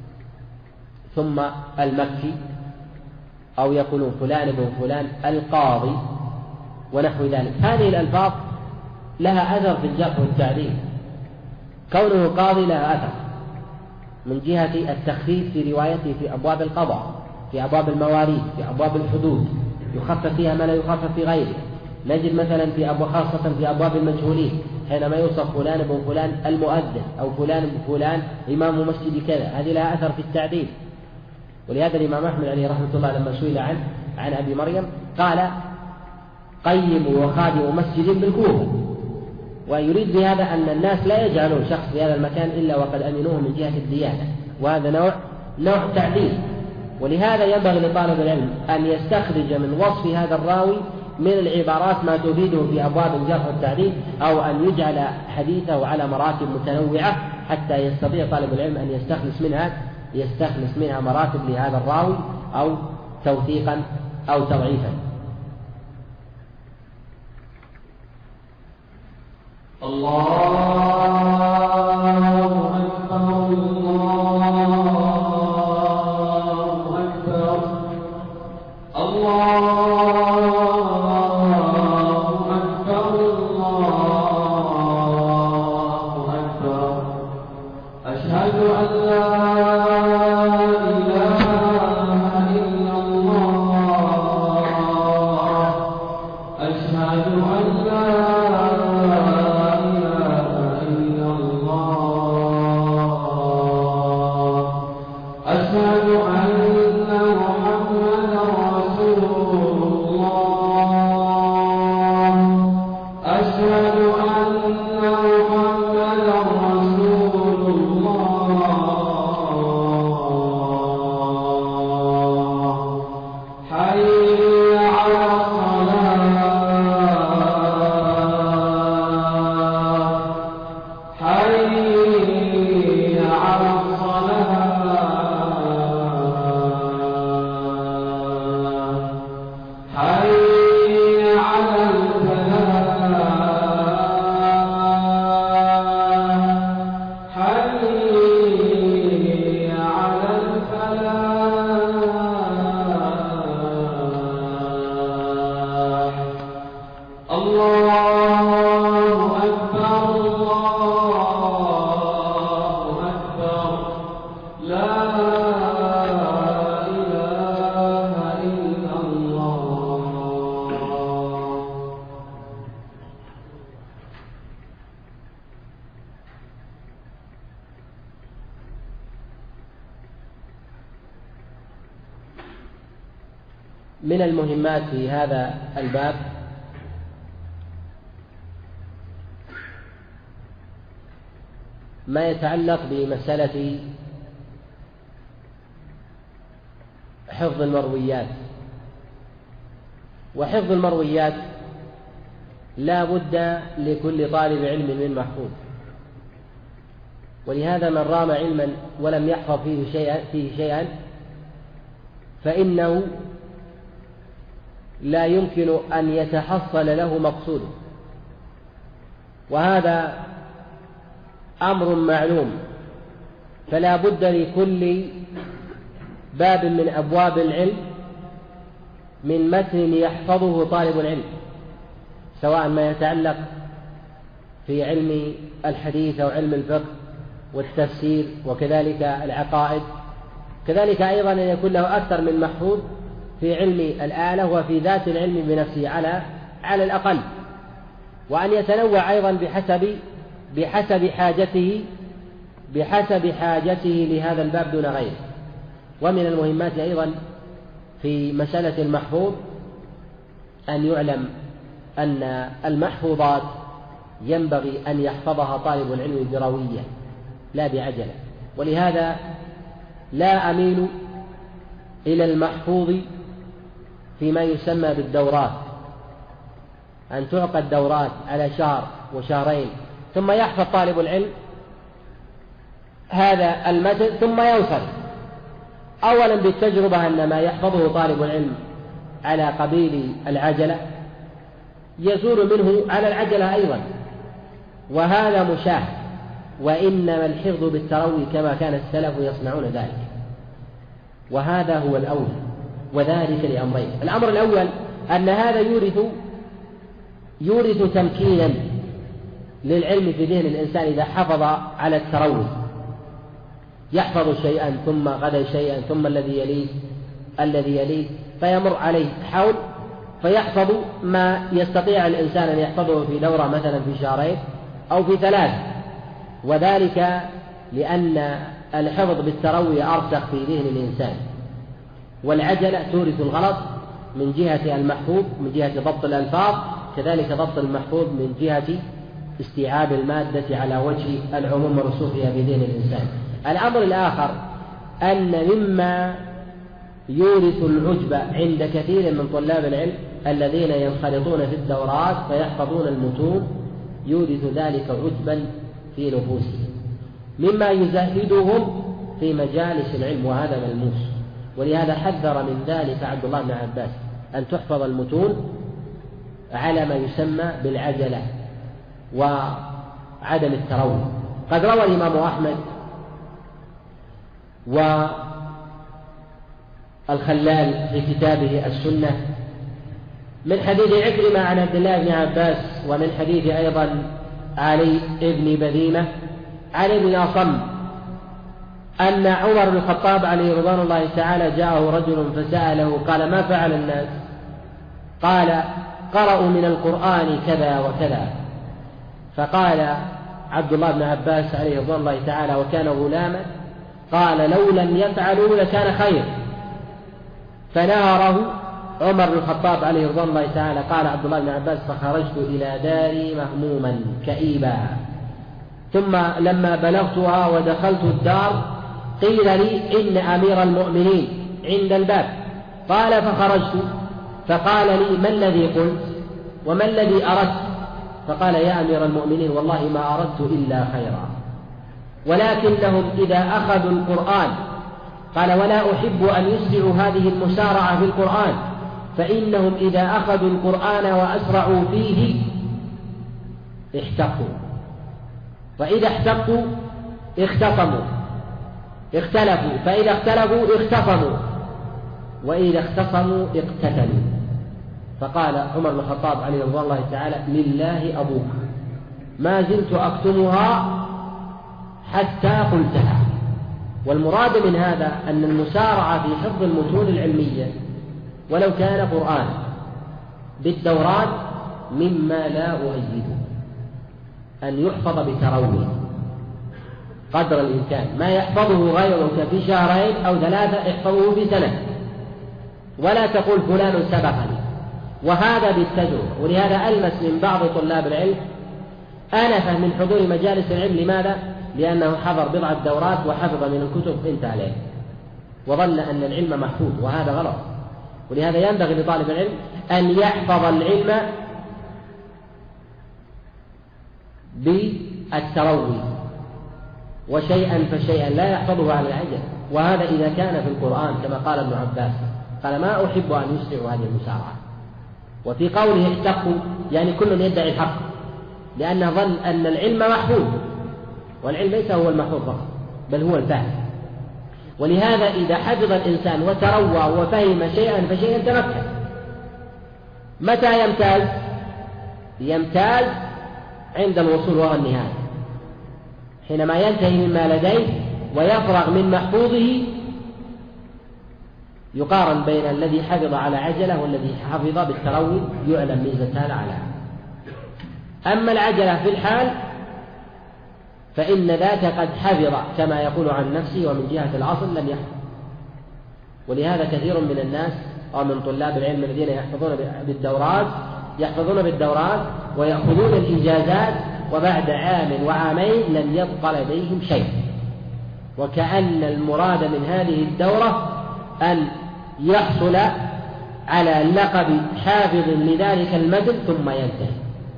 ثم المكي، أو يقولون فلان من فلان القاضي ونحو ذلك. هذه الألفاظ لها أثر في الجرح والتعديل، كونه قاضي لها أثر من جهة التخفيف في روايته في أبواب القضاء، في أبواب المواريث، في أبواب الحدود، يخفف فيها ما لا يخفف في غيره. نجد مثلا خاصة في أبواب المجهولين حينما يوصف فلان بن فلان المؤذن أو فلان بن فلان إمام مسجد كذا، هذه لها أثر في التعديل. ولهذا الإمام أحمد عليه رحمة الله لما سئل عن أبي مريم قال قيم وخادم مسجد بالكوفة، ويريد بهذا أن الناس لا يجعلون شخص في هذا المكان إلا وقد أمنوه من جهة الديانة، وهذا نوع تعديل. ولهذا ينبغي لطالب العلم أن يستخرج من وصف هذا الراوي من العبارات ما تفيده في أبواب الجرح والتعديل، أو أن يجعل حديثه على مراتب متنوعة حتى يستطيع طالب العلم أن يستخلص منها مراتب لهذا الراوي أو توثيقا أو تضعيفا. أشهد أن لا إله من المهمات في هذا الباب ما يتعلق بمسألة حفظ المرويات. وحفظ المرويات لا بد لكل طالب علم من محفوظ، ولهذا من رام علما ولم يحفظ فيه شيئا فإنه لا يمكن أن يتحصل له مقصوده، وهذا أمر معلوم. فلا بد لكل باب من أبواب العلم من متن يحفظه طالب العلم، سواء ما يتعلق في علم الحديث أو علم الفقه والتفسير وكذلك العقائد. كذلك أيضا أن يكون له أكثر من محفوظ في علم الآلة وفي ذات العلم بنفسه على الأقل، وأن يتنوع أيضا بحسب حاجته لهذا الباب دون غيره. ومن المهمات أيضا في مسألة المحفوظ أن يعلم أن المحفوظات ينبغي أن يحفظها طالب العلم بروية لا بعجلة، ولهذا لا أميل إلى المحفوظ فيما يسمى بالدورات، أن تعقد دورات على شهر وشهرين ثم يحفظ طالب العلم هذا المتن ثم يوصل أولا بالتجربة أن ما يحفظه طالب العلم على قبيل العجلة يزول منه على العجلة أيضا، وهذا مشاهد. وإنما الحفظ بالتروي كما كان السلف يصنعون ذلك، وهذا هو الأولى، وذلك لأمرين. الأمر الأول أن هذا يورث تمكينا للعلم في ذهن الإنسان إذا حفظ على التروي، يحفظ شيئا ثم غدا شيئا ثم الذي يليه فيمر عليه حول فيحفظ ما يستطيع الإنسان أن يحفظه في دورة مثلا في شهرين أو في 3، وذلك لأن الحفظ بالتروي أرسخ في ذهن الإنسان، والعجلة تورث الغلط من جهة المحفوظ من جهة ضبط الألفاظ، كذلك ضبط المحفوظ من جهة استيعاب المادة على وجه العموم ورسوخها في ذهن الإنسان. الأمر الآخر أن مما يورث العجب عند كثير من طلاب العلم الذين ينخرطون في الدورات فيحفظون المتون، يورث ذلك عجبا في نفوسهم مما يزهدهم في مجالس العلم، وهذا ملموس. ولهذا حذر من ذلك عبد الله بن عباس أن تحفظ المتون على ما يسمى بالعجلة وعدم التروي. قد روى الإمام أحمد والخلال في كتابه السنة من حديث عكرمة عن عبد الله بن عباس، ومن حديث أيضا علي بن بذيمة عن ابن أصم أن عمر بن الخطاب عليه رضوان الله تعالى جاءه رجل فسأله قال: ما فعل الناس؟ قال: قرأوا من القرآن كذا وكذا. فقال عبد الله بن عباس عليه رضوان الله تعالى وكان غلاما قال: لو لم يفعلوا لكان خير. فنهره عمر بن الخطاب عليه رضوان الله تعالى. قال عبد الله بن عباس: فخرجت إلى داري مهموما كئيبا، ثم لما بلغتها ودخلت الدار قيل لي إن أمير المؤمنين عند الباب. قال: فخرجت فقال لي: ما الذي قلت وما الذي أردت؟ فقال: يا أمير المؤمنين والله ما أردت إلا خيرا، ولكنهم إذا أخذوا القرآن، قال: ولا أحب أن يسرعوا هذه المسارعة في القرآن، فإنهم إذا أخذوا القرآن وأسرعوا فيه احتقوا، وإذا احتقوا اختلفوا، فإذا اختلفوا اختصموا، وإذا اختصموا اقتتلوا. فقال عمر بن الخطاب عليه رضوان الله تعالى: لله أبوك، ما زلت أكتمها حتى قلتها. والمراد من هذا أن المسارعة في حفظ المتون العلمية ولو كان قرآن بالدورات مما لا أؤيده، أن يحفظ بتروي قدر الإمكان، ما يحفظه غيرك في 2 أو 3 احفظه في 1 سنة، ولا تقول فلان سبقني، وهذا بالتجربة. ولهذا ألمس من بعض طلاب العلم آنفة من حضور مجالس العلم. لماذا؟ لأنه حضر بضعة دورات وحفظ من الكتب انتهى عليه، وظن أن العلم محفوظ، وهذا غلط. ولهذا ينبغي لطالب العلم أن يحفظ العلم بالتروي، وشيئا فشيئا، لا يحفظه على العجل. وهذا إذا كان في القرآن كما قال ابن عباس، قال ما أحب أن يسرعوا هذه المسارعة. وفي قوله احتقوا يعني كل يدعي الحق، لأنه ظن أن العلم محفوظ، والعلم ليس هو المحفوظ فقط بل هو الفهم. ولهذا إذا حفظ الإنسان وتروى وفهم شيئا فشيئا تمكن. متى يمتاز؟ يمتاز عند الوصول والنهاية، حينما ينتهي مما لديه ويفرغ من محفوظه، يقارن بين الذي حفظ على عجلة والذي حفظ بالتروي، يعلم ميزة هذا على هذا. أما العجلة في الحال فإن ذاك قد حفظ كما يقول عن نفسه، ومن جهة الأصل لم يحفظ. ولهذا كثير من الناس أو من طلاب العلم الذين يحفظون بالدورات ويأخذون الإجازات، وبعد عام وعامين لم يبق لديهم شيء، وكأن المراد من هذه الدورة أن يحصل على لقب حافظ لذلك المتن ثم ينتهي.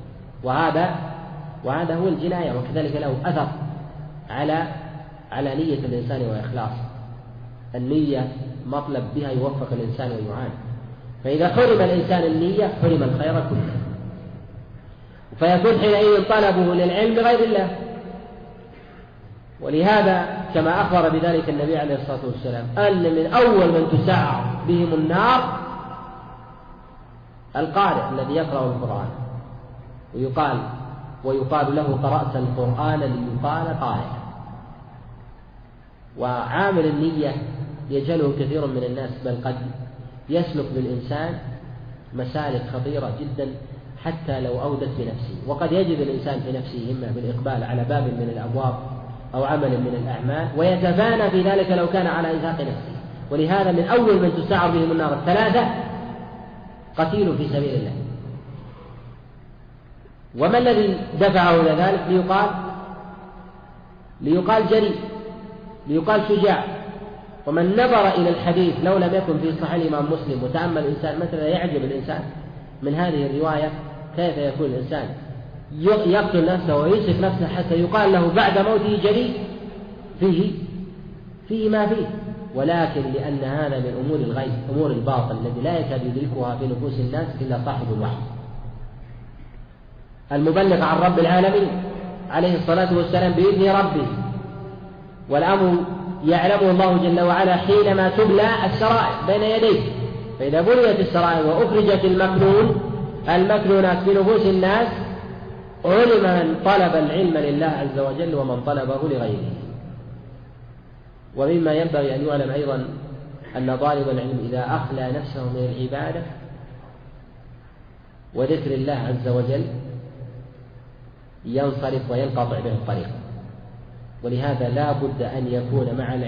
وهذا هو الجناية، وكذلك له أثر على نية الإنسان وإخلاص. النية مطلب بها يوفق الإنسان ويعان، فإذا حرم الإنسان النية حرم الخير كله، فيكون حينئذ طلبه للعلم بغير الله. ولهذا كما أخبر بذلك النبي عليه الصلاة والسلام أن من أول من تسعر بهم النار القارئ الذي يقرأ القرآن، ويقال له قرأت القرآن ليقال قارئ. وعامل النية يجهله كثير من الناس، بل قد يسلك بالإنسان مسالك خطيرة جدا حتى لو أودت بنفسه. وقد يجد الإنسان في نفسه همة بالإقبال على باب من الأبواب أو عمل من الأعمال، ويتفانى في ذلك لو كان على إزهاق نفسه. ولهذا من أول من تسعر بهم النار الثلاثة قتيل في سبيل الله. وما الذي دفعه إلى ذلك؟ ليقال جريء، ليقال شجاع. ومن نظر إلى الحديث لو لم يكن في صحيح الإمام مسلم وتأمل الإنسان مثلا، يعجب الإنسان من هذه الرواية كيف يكون الإنسان يقتل نفسه ويمسك نفسه حتى يقال له بعد موته جريء، فيه ما فيه. ولكن لأن هذا من أمور الغيب، أمور الباطن الذي لا يكاد يدركها في نفوس الناس إلا صاحب الوحي المبلغ عن رب العالمين عليه الصلاة والسلام بإذن ربه. والأمر يعلمه الله جل وعلا حينما تبلى السرائر بين يديه. فإذا بليت السرائر وأخرجت المكنونات في نفوس الناس، علم من طلب العلم لله عز وجل ومن طلبه لغيره. ومما ينبغي أن يعلم أيضا أن طالب العلم إذا أخلى نفسه من العبادة وذكر الله عز وجل ينصرف وينقطع به الطريق. ولهذا لا بد أن يكون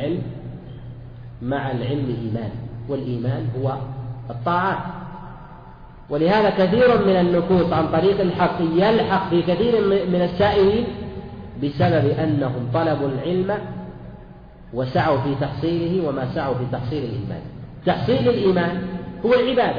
مع العلم إيمان، والإيمان هو الطاعات. ولهذا كثير من النفوس عن طريق الحق يلحق في كثير من السائرين بسبب أنهم طلبوا العلم وسعوا في تحصيله وما سعوا في تحصيل الإيمان. تحصيل الإيمان هو العبادة.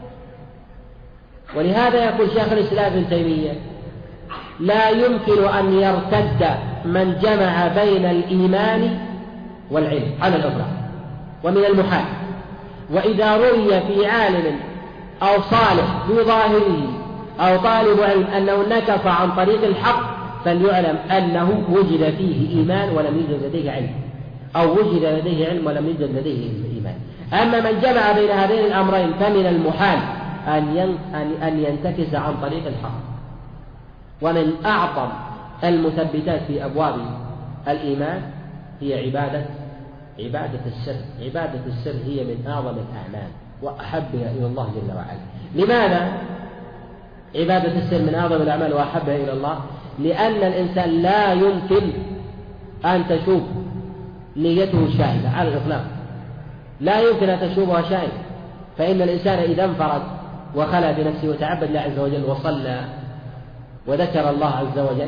ولهذا يقول شيخ الإسلام ابن تيمية لا يمكن أن يرتد من جمع بين الإيمان والعلم على الإطلاق، ومن المحال. وإذا روي في عالم أو صالح في ظاهره أو طالب علم أنه نكف عن طريق الحق، فليعلم أنه وجد فيه إيمان ولم يوجد لديه علم، أو وجد لديه علم ولم يوجد لديه إيمان. أما من جمع بين هذين الأمرين فمن المحال أن ينتكس عن طريق الحق. ومن أعظم المثبتات في أبواب الإيمان هي عبادة السر. عبادة السر هي من أعظم الأعمال وأحبها إلى الله جل وعلا. لماذا عبادة السر من أعظم الأعمال وأحبها إلى الله؟ لأن الإنسان لا يمكن أن تشوب نيته شاهدة على الإطلاق، لا يمكن أن تشوبها شاهدة. فإن الإنسان إذا انفرد وخلى بنفسه وتعبد الله عز وجل وصلى وذكر الله عز وجل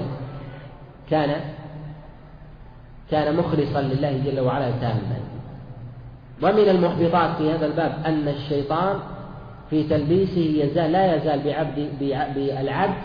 كان مخلصا لله جل وعلا تاما. ومن المحبطات في هذا الباب أن الشيطان في تلبيسه لا يزال بالعبد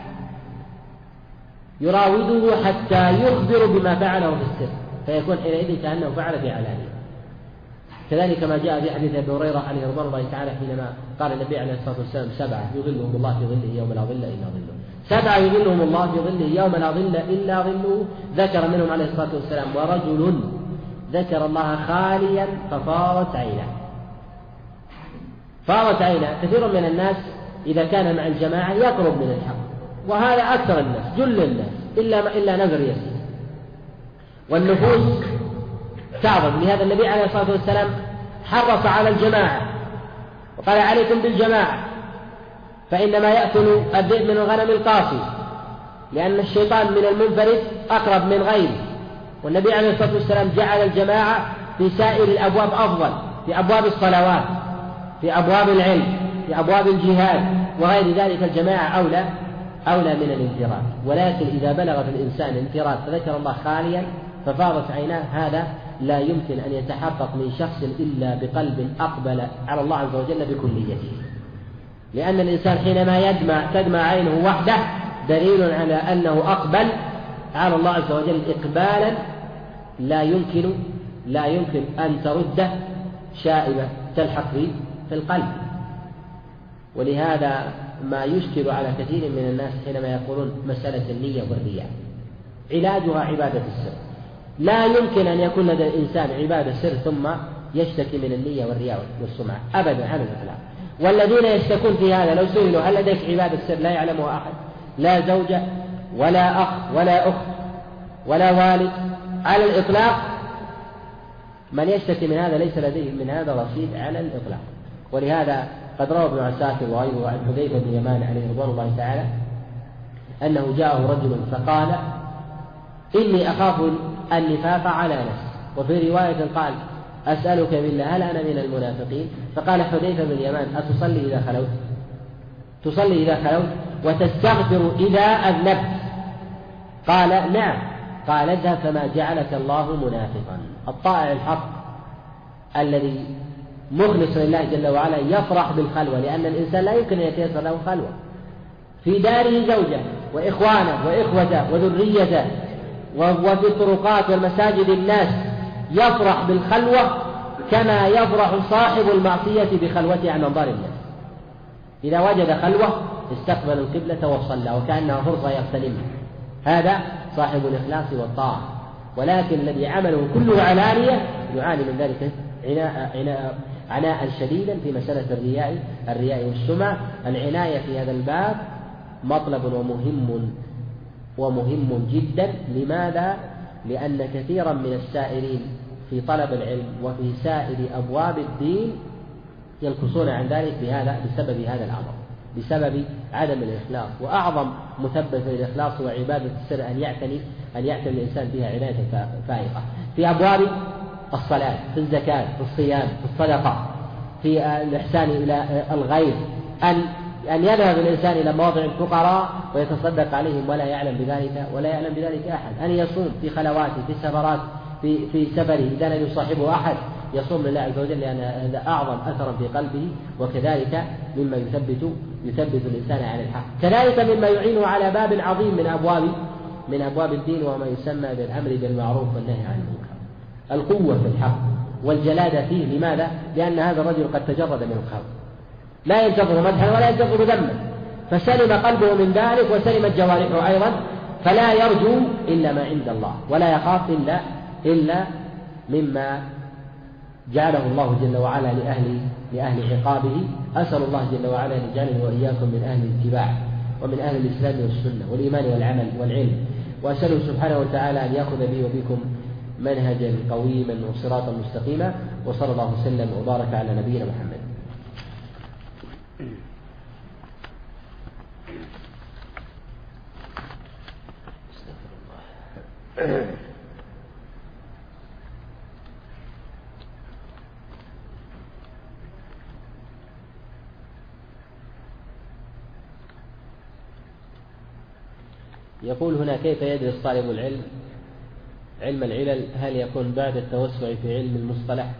يراوده حتى يخبر بما فعله في السر، فيكون حينئذ كأنه فعل في علانية. كذلك ما جاء في حديث أبي هريرة عليه رضوان الله تعالى حينما قال النبي عليه الصلاة والسلام 7 يظلهم الله في ظله يوم لا ظل إلا ظله، 7 يظلهم الله في ظله يوم لا ظل إلا ظله، ذكر منهم عليه الصلاة والسلام ورجل ذكر الله خاليا ففاضت عيناه. فاضت عيناه. كثير من الناس إذا كان مع الجماعة يقرب من الحق، وهذا أكثر الناس جل الناس إلا نذر يسير، والنفوس تعظم. لهذا النبي عليه الصلاة والسلام حرص على الجماعة وقال عليكم بالجماعة، فإنما يأكل الذئب من الغنم القاصي، لأن الشيطان من المنفرد أقرب من غيره. والنبي عليه الصلاة والسلام جعل الجماعة في سائر الأبواب أفضل، في أبواب الصلوات، في أبواب العلم، في أبواب الجهاد وغير ذلك. الجماعة أولى من الانفراد. ولكن إذا بلغ في الإنسان انفراد فذكر الله خاليا ففاضت عيناه، هذا لا يمكن أن يتحقق من شخص إلا بقلب أقبل على الله عز وجل بكليته. لأن الإنسان حينما تدمع عينه وحده دليل على أنه أقبل على الله عز وجل إقبالا لا يمكن أن ترده شائبة تلحق في القلب. ولهذا ما يشكل على كثير من الناس حينما يقولون مسألة النية والرياء، علاجها عبادة السر. لا يمكن أن يكون لدى الإنسان عبادة سر ثم يشتكي من النية والرياء والسمعة أبدا على الإطلاق. والذين يشتكون في هذا لو سئلوا هل لديك عبادة سر لا يعلمها أحد، لا زوجة ولا أخ ولا أخت ولا والد على الإطلاق، من يشتكي من هذا ليس لديه من هذا رصيد على الإطلاق. ولهذا قد روى ابن عساكر وغيره عن حذيفة بن يمان عليه رضوان الله تعالى أنه جاءه رجل فقال إني أخاف النفاق على نفسي، وفي رواية قال أسألك بالله هل أنا من المنافقين؟ فقال حذيفة بن يمان أتصلي إذا خلوت؟ تصلي إذا خلوت وتستغفر إذا أذنبت؟ قال نعم. قال اذهب فما جعلك الله منافقا. الطائع الحق الذي مخلص لله جل وعلا يفرح بالخلوة، لأن الإنسان لا يمكن أن يتيسر له خلوة في داره زوجة وإخوانه وإخوته وذريته وفي الطرقات والمساجد الناس، يفرح بالخلوة كما يفرح صاحب المعصية بخلوته عن أنظار الناس. إذا وجد خلوة استقبل القبلة وصلى وكأنها فرصة يغتنمها، هذا صاحب الإخلاص والطاعة. ولكن الذي عمله كله علانية يعاني من ذلك عناء شديدا في مسألة الرياء والسمعة. العناية في هذا الباب مطلب ومهم جدا. لماذا؟ لأن كثيرا من السائرين في طلب العلم وفي سائر أبواب الدين ينقصون عن ذلك بسبب هذا الأمر، بسبب عدم الإخلاص. وأعظم مثبت للإخلاص هو عبادة السر، أن يعتني الإنسان بها عناية فائقة في أبواب الصلاة، في الزكاة، في الصيام، في الصدقة، في الإحسان إلى الغير، أن يذهب الإنسان إلى مواضع الفقراء ويتصدق عليهم ولا يعلم بذلك أحد، أن يصوم في خلواته، في سفرات، في سفره إذا لم يصاحبه أحد يصوم لله عز وجل، لأن هذا أعظم أثرا في قلبه، وكذلك مما يثبت الإنسان على الحق. كذلك مما يعينه على باب عظيم من أبواب الدين، وما يسمى بالأمر بالمعروف والنهي عن المنكر، القوة في الحق والجلادة فيه. لماذا؟ لأن هذا الرجل قد تجرد من الخلق، لا ينتظر مدحا ولا ينتظر ذما، فسلم قلبه من ذلك وسلمت جوارحه أيضا، فلا يرجو إلا ما عند الله ولا يخاف إلا مما جعله الله جل وعلا لأهل عقابه. أسأل الله جل وعلا أن يجعلني وإياكم من أهل الاتباع ومن أهل الإسلام والسنة والإيمان والعمل والعلم، وأسأله سبحانه وتعالى أن يأخذ بي وبكم منهجا قويما وصراطا مستقيما، وصلى الله وسلم وبارك على نبينا محمد. يقول هنا: كيف يدرس طالب العلم علم العلل؟ هل يكون بعد التوسع في علم المصطلح؟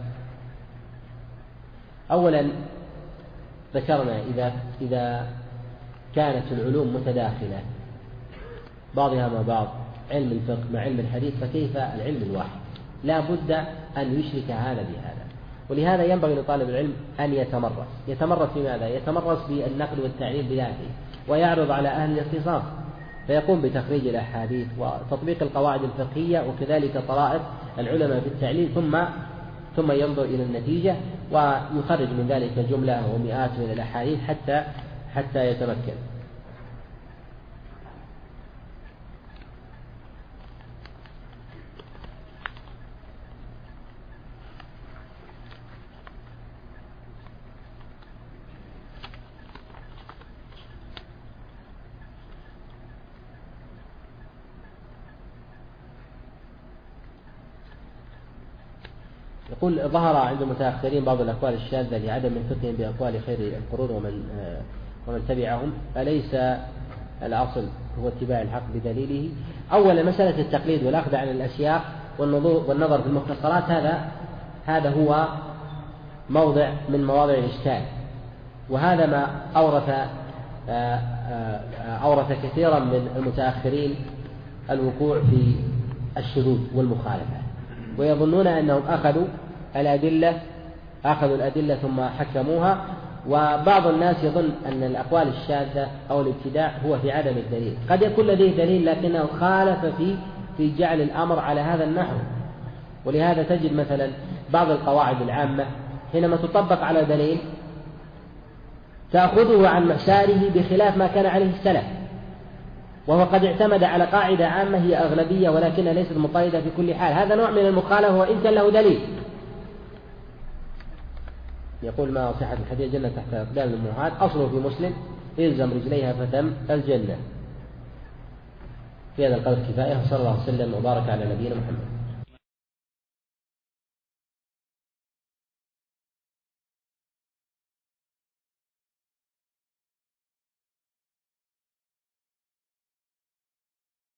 أولا ذكرنا إذا كانت العلوم متداخلة بعضها مع بعض، علم الفقه مع علم الحديث، فكيف العلم الواحد؟ لا بد أن يشرك هذا بهذا. ولهذا ينبغي لطالب العلم أن يتمرس في ماذا؟ يتمرس بالنقل والتعليل بذاته، ويعرض على أهل الاختصاص، فيقوم بتخريج الأحاديث وتطبيق القواعد الفقهية وكذلك طرائق العلماء في التعليل، ثم ينظر إلى النتيجة ويخرج من ذلك جملة ومئات من الأحاديث حتى يتمكن. يقول: ظهر عند المتأخرين بعض الأقوال الشاذة لعدم فقههم بأقوال خير القرون ومن تبعهم، أليس الأصل هو اتباع الحق بدليله؟ أولا مسألة التقليد والأخذ عن الأشياء والنظر في المختصرات، هذا هو موضع من مواضع الإشكال، وهذا ما أورث كثيرا من المتأخرين الوقوع في الشذوذ والمخالفة، ويظنون أنهم أخذوا الأدلة ثم حكموها. وبعض الناس يظن أن الأقوال الشاذة أو الابتداع هو في عدم الدليل، قد يكون لديه دليل لكنه خالف في جعل الأمر على هذا النحو. ولهذا تجد مثلا بعض القواعد العامة حينما تطبق على دليل تأخذه عن مساره بخلاف ما كان عليه السلف، وهو قد اعتمد على قاعدة عامة هي أغلبية ولكنها ليست مقيدة في كل حال. هذا نوع من المخالفة وإن كان له دليل. يقول: ما صحة الحديث جنة تحت أقدام الأمهات، أصله في مسلم: إلزم رجليها فتم الجنة. في هذا القدر كفاية، وصلى الله وسلم وبارك على نبينا محمد.